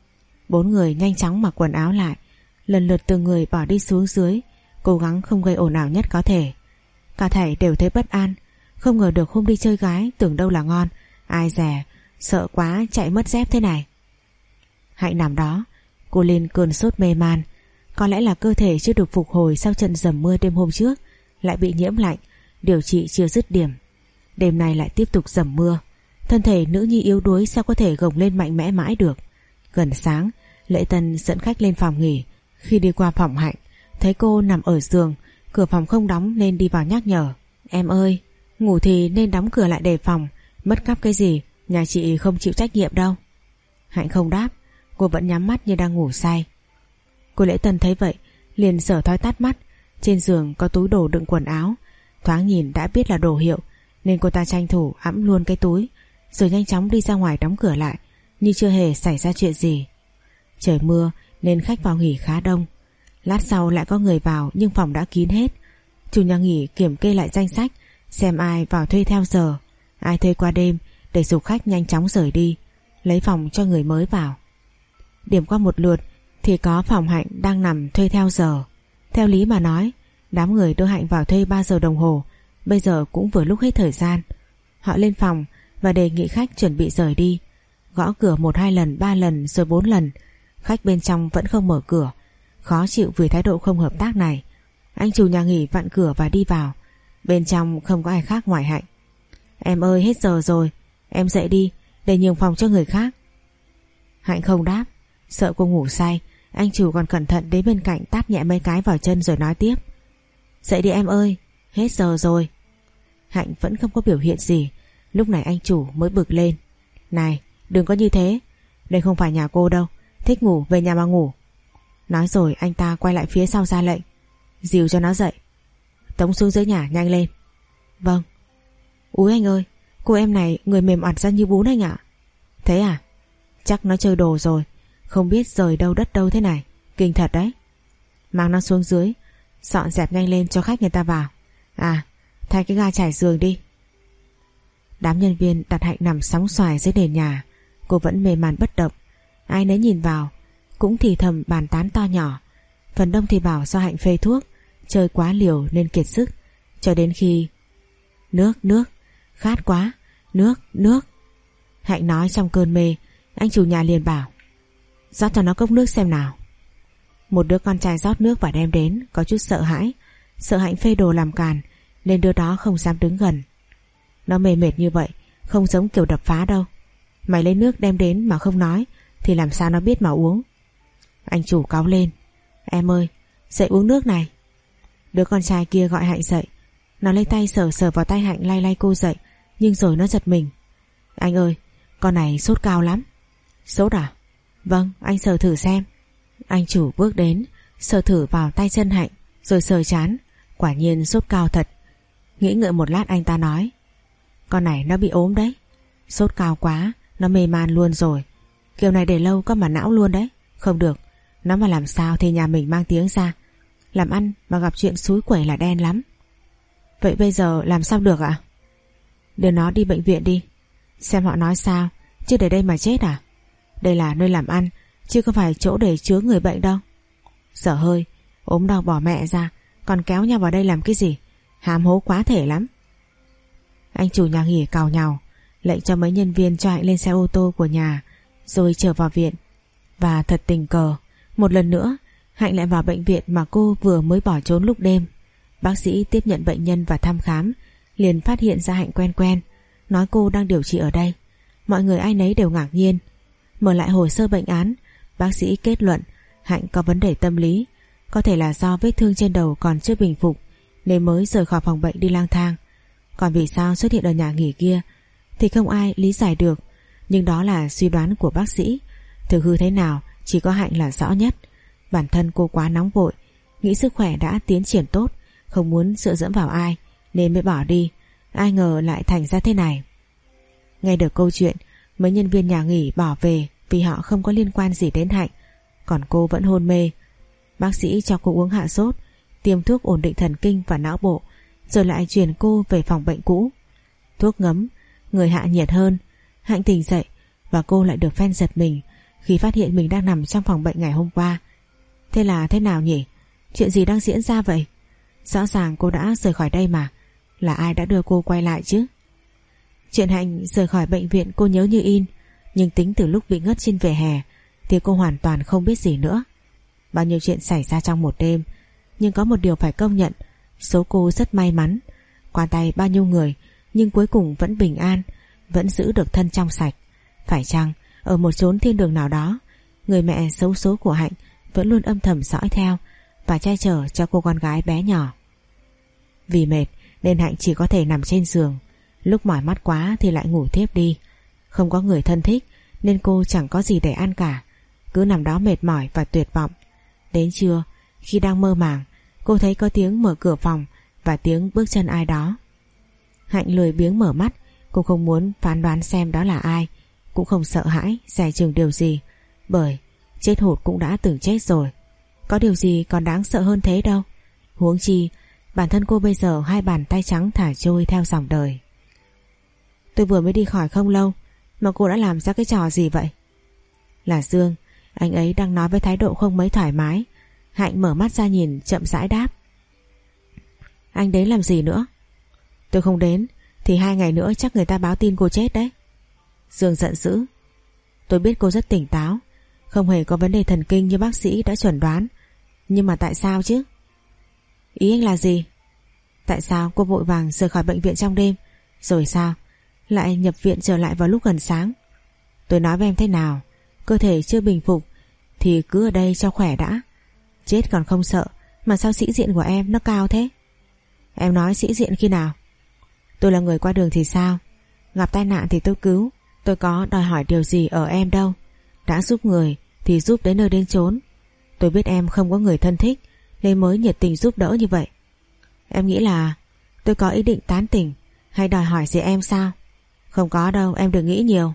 Bốn người nhanh chóng mặc quần áo lại, lần lượt từng người bỏ đi xuống dưới, cố gắng không gây ồn ào nhất có thể. Cả thảy đều thấy bất an, không ngờ được hôm đi chơi gái tưởng đâu là ngon, ai dè sợ quá chạy mất dép thế này. Hạnh nằm đó, cô lên cơn sốt mê man, có lẽ là cơ thể chưa được phục hồi sau trận dầm mưa đêm hôm trước, lại bị nhiễm lạnh, điều trị chưa dứt điểm. Đêm nay lại tiếp tục dầm mưa, thân thể nữ nhi yếu đuối sao có thể gồng lên mạnh mẽ mãi được. Gần sáng, Lễ Tân dẫn khách lên phòng nghỉ. Khi đi qua phòng Hạnh, thấy cô nằm ở giường, cửa phòng không đóng nên đi vào nhắc nhở. Em ơi, ngủ thì nên đóng cửa lại đề phòng, mất cắp cái gì nhà chị không chịu trách nhiệm đâu. Hạnh không đáp, cô vẫn nhắm mắt như đang ngủ say. Cô Lễ Tân thấy vậy liền sở thói tắt mắt. Trên giường có túi đồ đựng quần áo, thoáng nhìn đã biết là đồ hiệu, nên cô ta tranh thủ ẵm luôn cái túi, rồi nhanh chóng đi ra ngoài đóng cửa lại, như chưa hề xảy ra chuyện gì. Trời mưa nên khách vào nghỉ khá đông. Lát sau lại có người vào nhưng phòng đã kín hết. Chủ nhà nghỉ kiểm kê lại danh sách, xem ai vào thuê theo giờ, ai thuê qua đêm, để dục khách nhanh chóng rời đi, lấy phòng cho người mới vào. Điểm qua một lượt thì có phòng Hạnh đang nằm thuê theo giờ. Theo lý mà nói, đám người đưa Hạnh vào thuê ba giờ đồng hồ, bây giờ cũng vừa lúc hết thời gian. Họ lên phòng và đề nghị khách chuẩn bị rời đi. Gõ cửa một hai lần, ba lần rồi bốn lần, khách bên trong vẫn không mở cửa. Khó chịu vì thái độ không hợp tác này, anh chủ nhà nghỉ vặn cửa và đi vào. Bên trong không có ai khác ngoài Hạnh. Em ơi, hết giờ rồi, em dậy đi, để nhường phòng cho người khác. Hạnh không đáp, sợ cô ngủ say. Anh chủ còn cẩn thận đến bên cạnh tát nhẹ mấy cái vào chân rồi nói tiếp. Dậy đi em ơi, hết giờ rồi. Hạnh vẫn không có biểu hiện gì. Lúc này anh chủ mới bực lên. Này, đừng có như thế, đây không phải nhà cô đâu, thích ngủ về nhà mà ngủ. Nói rồi anh ta quay lại phía sau ra lệnh. Dìu cho nó dậy, tống xuống dưới nhà nhanh lên. Vâng. Úi anh ơi, cô em này người mềm ặt ra như bún anh ạ. Thế à? Chắc nó chơi đồ rồi, không biết rời đâu đất đâu thế này, kinh thật đấy. Mang nó xuống dưới, dọn dẹp nhanh lên cho khách người ta vào. À, thay cái ga trải giường đi. Đám nhân viên đặt Hạnh nằm sóng xoài dưới nền nhà. Cô vẫn mê man bất động. Ai nấy nhìn vào cũng thì thầm bàn tán to nhỏ. Phần đông thì bảo do Hạnh phê thuốc, chơi quá liều nên kiệt sức. Cho đến khi nước nước khát quá, nước nước Hạnh nói trong cơn mê. Anh chủ nhà liền bảo rót cho nó cốc nước xem nào. Một đứa con trai rót nước và đem đến, có chút sợ hãi, sợ Hạnh phê đồ làm càn nên đứa đó không dám đứng gần. Nó mê mệt như vậy, không giống kiểu đập phá đâu. Mày lấy nước đem đến mà không nói thì làm sao nó biết mà uống. Anh chủ cáu lên. Em ơi, dậy uống nước này. Đứa con trai kia gọi Hạnh dậy. Nó lấy tay sờ sờ vào tay Hạnh, lay lay cô dậy, nhưng rồi nó giật mình. Anh ơi, con này sốt cao lắm. Sốt à? Vâng, anh sờ thử xem. Anh chủ bước đến, sờ thử vào tay chân Hạnh, rồi sờ trán. Quả nhiên sốt cao thật. Nghĩ ngợi một lát anh ta nói. Con này nó bị ốm đấy. Sốt cao quá, nó mê man luôn rồi. Kiểu này để lâu có mà não luôn đấy. Không được, nó mà làm sao thì nhà mình mang tiếng ra. Làm ăn mà gặp chuyện xúi quẩy là đen lắm. Vậy bây giờ làm sao được ạ? Đưa nó đi bệnh viện đi, xem họ nói sao, chứ để đây mà chết à? Đây là nơi làm ăn, chứ không phải chỗ để chứa người bệnh đâu. Dở hơi, ốm đau bỏ mẹ ra, còn kéo nhau vào đây làm cái gì? Hám hố quá thể lắm. Anh chủ nhà nghỉ càu nhàu, lệnh cho mấy nhân viên cho Hạnh lên xe ô tô của nhà, rồi trở vào viện. Và thật tình cờ, một lần nữa Hạnh lại vào bệnh viện mà cô vừa mới bỏ trốn lúc đêm. Bác sĩ tiếp nhận bệnh nhân và thăm khám, liền phát hiện ra Hạnh quen quen, nói cô đang điều trị ở đây. Mọi người ai nấy đều ngạc nhiên. Mở lại hồ sơ bệnh án, bác sĩ kết luận Hạnh có vấn đề tâm lý, có thể là do vết thương trên đầu còn chưa bình phục nên mới rời khỏi phòng bệnh đi lang thang. Còn vì sao xuất hiện ở nhà nghỉ kia thì không ai lý giải được, nhưng đó là suy đoán của bác sĩ. Thực hư thế nào chỉ có Hạnh là rõ nhất. Bản thân cô quá nóng vội, nghĩ sức khỏe đã tiến triển tốt, không muốn dựa dẫm vào ai nên mới bỏ đi. Ai ngờ lại thành ra thế này. Nghe được câu chuyện, mấy nhân viên nhà nghỉ bỏ về vì họ không có liên quan gì đến Hạnh. Còn cô vẫn hôn mê. Bác sĩ cho cô uống hạ sốt, tiêm thuốc ổn định thần kinh và não bộ, rồi lại chuyển cô về phòng bệnh cũ. Thuốc ngấm, người hạ nhiệt hơn. Hạnh tỉnh dậy và cô lại được phen giật mình khi phát hiện mình đang nằm trong phòng bệnh ngày hôm qua. Thế là thế nào nhỉ? Chuyện gì đang diễn ra vậy? Rõ ràng cô đã rời khỏi đây mà. Là ai đã đưa cô quay lại chứ? Chuyện Hạnh rời khỏi bệnh viện cô nhớ như in, nhưng tính từ lúc bị ngất trên vỉa hè thì cô hoàn toàn không biết gì nữa. Bao nhiêu chuyện xảy ra trong một đêm, nhưng có một điều phải công nhận, số cô rất may mắn. Qua tay bao nhiêu người nhưng cuối cùng vẫn bình an, vẫn giữ được thân trong sạch. Phải chăng ở một chốn thiên đường nào đó, người mẹ xấu số của Hạnh vẫn luôn âm thầm dõi theo và che chở cho cô con gái bé nhỏ. Vì mệt nên Hạnh chỉ có thể nằm trên giường, lúc mỏi mắt quá thì lại ngủ thiếp đi. Không có người thân thích nên cô chẳng có gì để ăn cả, cứ nằm đó mệt mỏi và tuyệt vọng. Đến trưa, khi đang mơ màng, cô thấy có tiếng mở cửa phòng và tiếng bước chân ai đó. Hạnh lười biếng mở mắt, cô không muốn phán đoán xem đó là ai, cũng không sợ hãi dè chừng điều gì, bởi chết hụt cũng đã từng chết rồi. Có điều gì còn đáng sợ hơn thế đâu. Huống chi bản thân cô bây giờ hai bàn tay trắng thả trôi theo dòng đời. Tôi vừa mới đi khỏi không lâu mà cô đã làm ra cái trò gì vậy? Là Dương, anh ấy đang nói với thái độ không mấy thoải mái. Hạnh mở mắt ra nhìn, chậm rãi đáp. Anh đến làm gì nữa? Tôi không đến thì hai ngày nữa chắc người ta báo tin cô chết đấy. Dương giận dữ. Tôi biết cô rất tỉnh táo, không hề có vấn đề thần kinh như bác sĩ đã chuẩn đoán, nhưng mà tại sao chứ? Ý anh là gì? Tại sao cô vội vàng rời khỏi bệnh viện trong đêm, rồi sao lại nhập viện trở lại vào lúc gần sáng? Tôi nói với em thế nào, cơ thể chưa bình phục thì cứ ở đây cho khỏe đã. Chết còn không sợ, mà sao sĩ diện của em nó cao thế? Em nói sĩ diện khi nào? Tôi là người qua đường thì sao? Gặp tai nạn thì tôi cứu, tôi có đòi hỏi điều gì ở em đâu. Đã giúp người thì giúp đến nơi đến chốn. Tôi biết em không có người thân thích nên mới nhiệt tình giúp đỡ như vậy. Em nghĩ là tôi có ý định tán tỉnh hay đòi hỏi gì em sao? Không có đâu, em đừng nghĩ nhiều.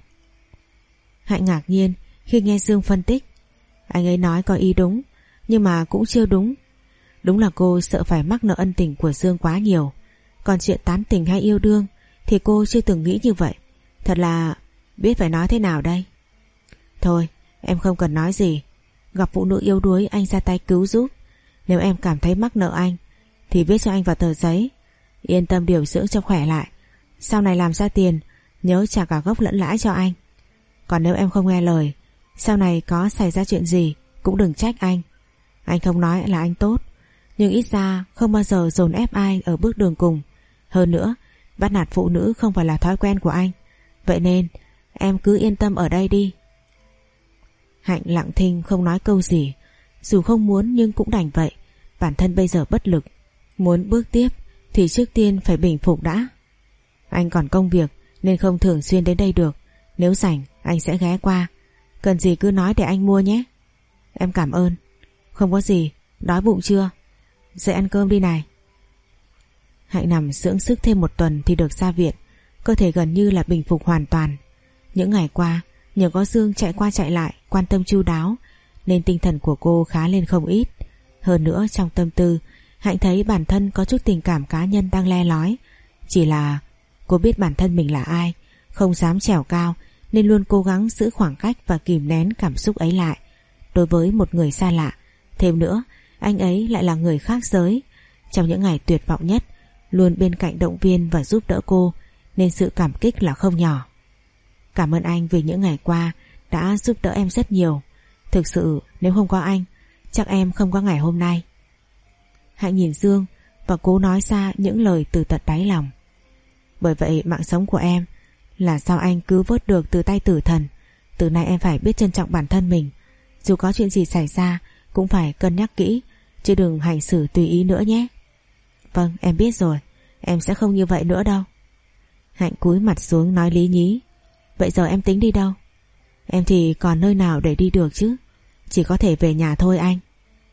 Hạnh ngạc nhiên khi nghe Dương phân tích. Anh ấy nói có ý đúng, nhưng mà cũng chưa đúng. Đúng là cô sợ phải mắc nợ ân tình của Dương quá nhiều. Còn chuyện tán tỉnh hay yêu đương thì cô chưa từng nghĩ như vậy. Thật là biết phải nói thế nào đây. Thôi em không cần nói gì. Gặp phụ nữ yếu đuối anh ra tay cứu giúp. Nếu em cảm thấy mắc nợ anh thì viết cho anh vào tờ giấy. Yên tâm điều dưỡng cho khỏe lại. Sau này làm ra tiền nhớ trả cả gốc lẫn lãi cho anh. Còn nếu em không nghe lời, sau này có xảy ra chuyện gì cũng đừng trách anh. Anh không nói là anh tốt, nhưng ít ra không bao giờ dồn ép ai ở bước đường cùng. Hơn nữa, bắt nạt phụ nữ không phải là thói quen của anh. Vậy nên em cứ yên tâm ở đây đi. Hạnh lặng thinh không nói câu gì. Dù không muốn nhưng cũng đành vậy. Bản thân bây giờ bất lực. Muốn bước tiếp thì trước tiên phải bình phục đã. Anh còn công việc nên không thường xuyên đến đây được. Nếu rảnh anh sẽ ghé qua. Cần gì cứ nói để anh mua nhé. Em cảm ơn. Không có gì, đói bụng chưa? Dậy ăn cơm đi này. Hạnh nằm dưỡng sức thêm một tuần thì được ra viện. Cơ thể gần như là bình phục hoàn toàn. Những ngày qua nhờ có Dương chạy qua chạy lại, quan tâm chu đáo, nên tinh thần của cô khá lên không ít. Hơn nữa trong tâm tư, Hạnh thấy bản thân có chút tình cảm cá nhân đang le lói. Chỉ là cô biết bản thân mình là ai, không dám trèo cao, nên luôn cố gắng giữ khoảng cách và kìm nén cảm xúc ấy lại. Đối với một người xa lạ, thêm nữa anh ấy lại là người khác giới. Trong những ngày tuyệt vọng nhất, luôn bên cạnh động viên và giúp đỡ cô, nên sự cảm kích là không nhỏ. Cảm ơn anh vì những ngày qua đã giúp đỡ em rất nhiều. Thực sự nếu không có anh, chắc em không có ngày hôm nay. Hạnh nhìn Dương và cố nói ra những lời từ tận đáy lòng. Bởi vậy mạng sống của em là do anh cứu vớt được từ tay tử thần. Từ nay em phải biết trân trọng bản thân mình. Dù có chuyện gì xảy ra cũng phải cân nhắc kỹ, chứ đừng hành xử tùy ý nữa nhé. Vâng, em biết rồi. Em sẽ không như vậy nữa đâu. Hạnh cúi mặt xuống nói lý nhí. Vậy giờ em tính đi đâu? Em thì còn nơi nào để đi được chứ? Chỉ có thể về nhà thôi anh.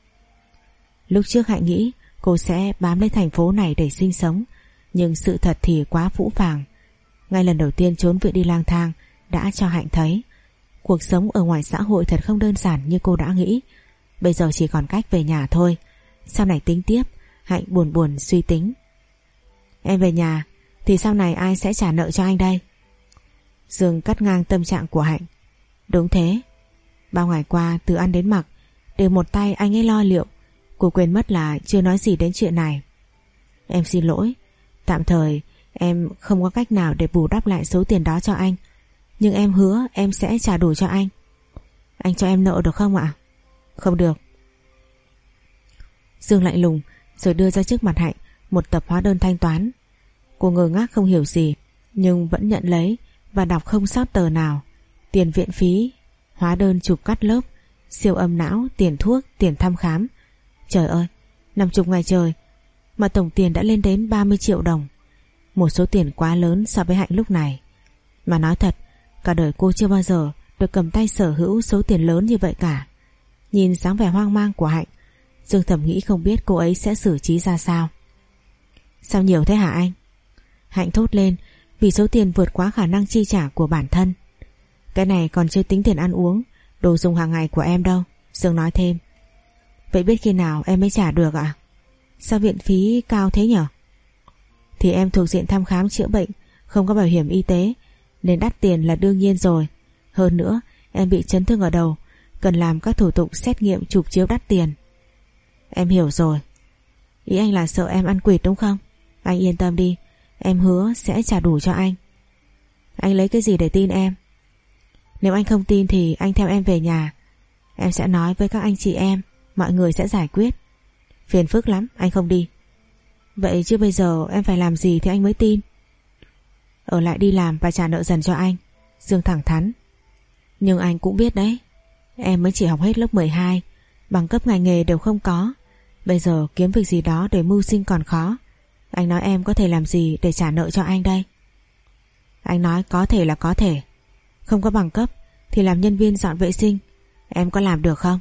Lúc trước Hạnh nghĩ cô sẽ bám lấy thành phố này để sinh sống, nhưng sự thật thì quá phũ phàng. Ngay lần đầu tiên trốn viện đi lang thang đã cho Hạnh thấy cuộc sống ở ngoài xã hội thật không đơn giản như cô đã nghĩ. Bây giờ chỉ còn cách về nhà thôi. Sau này tính tiếp. Hạnh buồn buồn suy tính. Em về nhà thì sau này ai sẽ trả nợ cho anh đây? Dương cắt ngang tâm trạng của Hạnh. Đúng thế. Bao ngày qua từ ăn đến mặc đều một tay anh ấy lo liệu. Cô quên mất là chưa nói gì đến chuyện này. Em xin lỗi. Tạm thời em không có cách nào để bù đắp lại số tiền đó cho anh, nhưng em hứa em sẽ trả đủ cho anh. Anh cho em nợ được không ạ? Không được. Dương lạnh lùng rồi đưa ra trước mặt Hạnh một tập hóa đơn thanh toán. Cô ngơ ngác không hiểu gì, nhưng vẫn nhận lấy và đọc không sót tờ nào. Tiền viện phí, hóa đơn chụp cắt lớp, siêu âm não, tiền thuốc, tiền thăm khám. Trời ơi, năm chục ngày trời mà tổng tiền đã lên đến ba mươi triệu đồng. Một số tiền quá lớn so với Hạnh lúc này. Mà nói thật, cả đời cô chưa bao giờ được cầm tay sở hữu số tiền lớn như vậy cả. Nhìn dáng vẻ hoang mang của Hạnh, Dương thầm nghĩ không biết cô ấy sẽ xử trí ra sao. Sao nhiều thế hả anh? Hạnh thốt lên vì số tiền vượt quá khả năng chi trả của bản thân. Cái này còn chưa tính tiền ăn uống, đồ dùng hàng ngày của em đâu. Dương nói thêm. Vậy biết khi nào em mới trả được ạ? Sao viện phí cao thế nhở? Thì em thuộc diện thăm khám chữa bệnh, không có bảo hiểm y tế, nên đắt tiền là đương nhiên rồi. Hơn nữa em bị chấn thương ở đầu, cần làm các thủ tục xét nghiệm chụp chiếu đắt tiền. Em hiểu rồi. Ý anh là sợ em ăn quỵt đúng không? Anh yên tâm đi, em hứa sẽ trả đủ cho anh. Anh lấy cái gì để tin em? Nếu anh không tin thì anh theo em về nhà. Em sẽ nói với các anh chị em, mọi người sẽ giải quyết. Phiền phức lắm, anh không đi. Vậy chứ bây giờ em phải làm gì thì anh mới tin? Ở lại đi làm và trả nợ dần cho anh. Dương thẳng thắn. Nhưng anh cũng biết đấy, em mới chỉ học hết lớp mười hai, bằng cấp ngành nghề đều không có. Bây giờ kiếm việc gì đó để mưu sinh còn khó. Anh nói em có thể làm gì để trả nợ cho anh đây? Anh nói có thể là có thể. Không có bằng cấp thì làm nhân viên dọn vệ sinh, em có làm được không?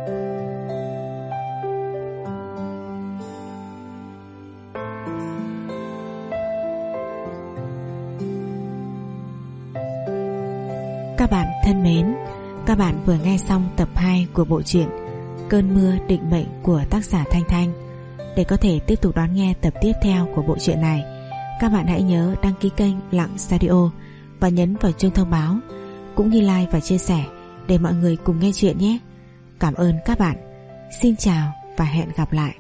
Các bạn thân mến, các bạn vừa nghe xong tập hai của bộ truyện Cơn mưa định mệnh của tác giả Thanh Thanh. Để có thể tiếp tục đón nghe tập tiếp theo của bộ truyện này, các bạn hãy nhớ đăng ký kênh Lặng Radio và nhấn vào chuông thông báo, cũng như like và chia sẻ để mọi người cùng nghe chuyện nhé. Cảm ơn các bạn. Xin chào và hẹn gặp lại.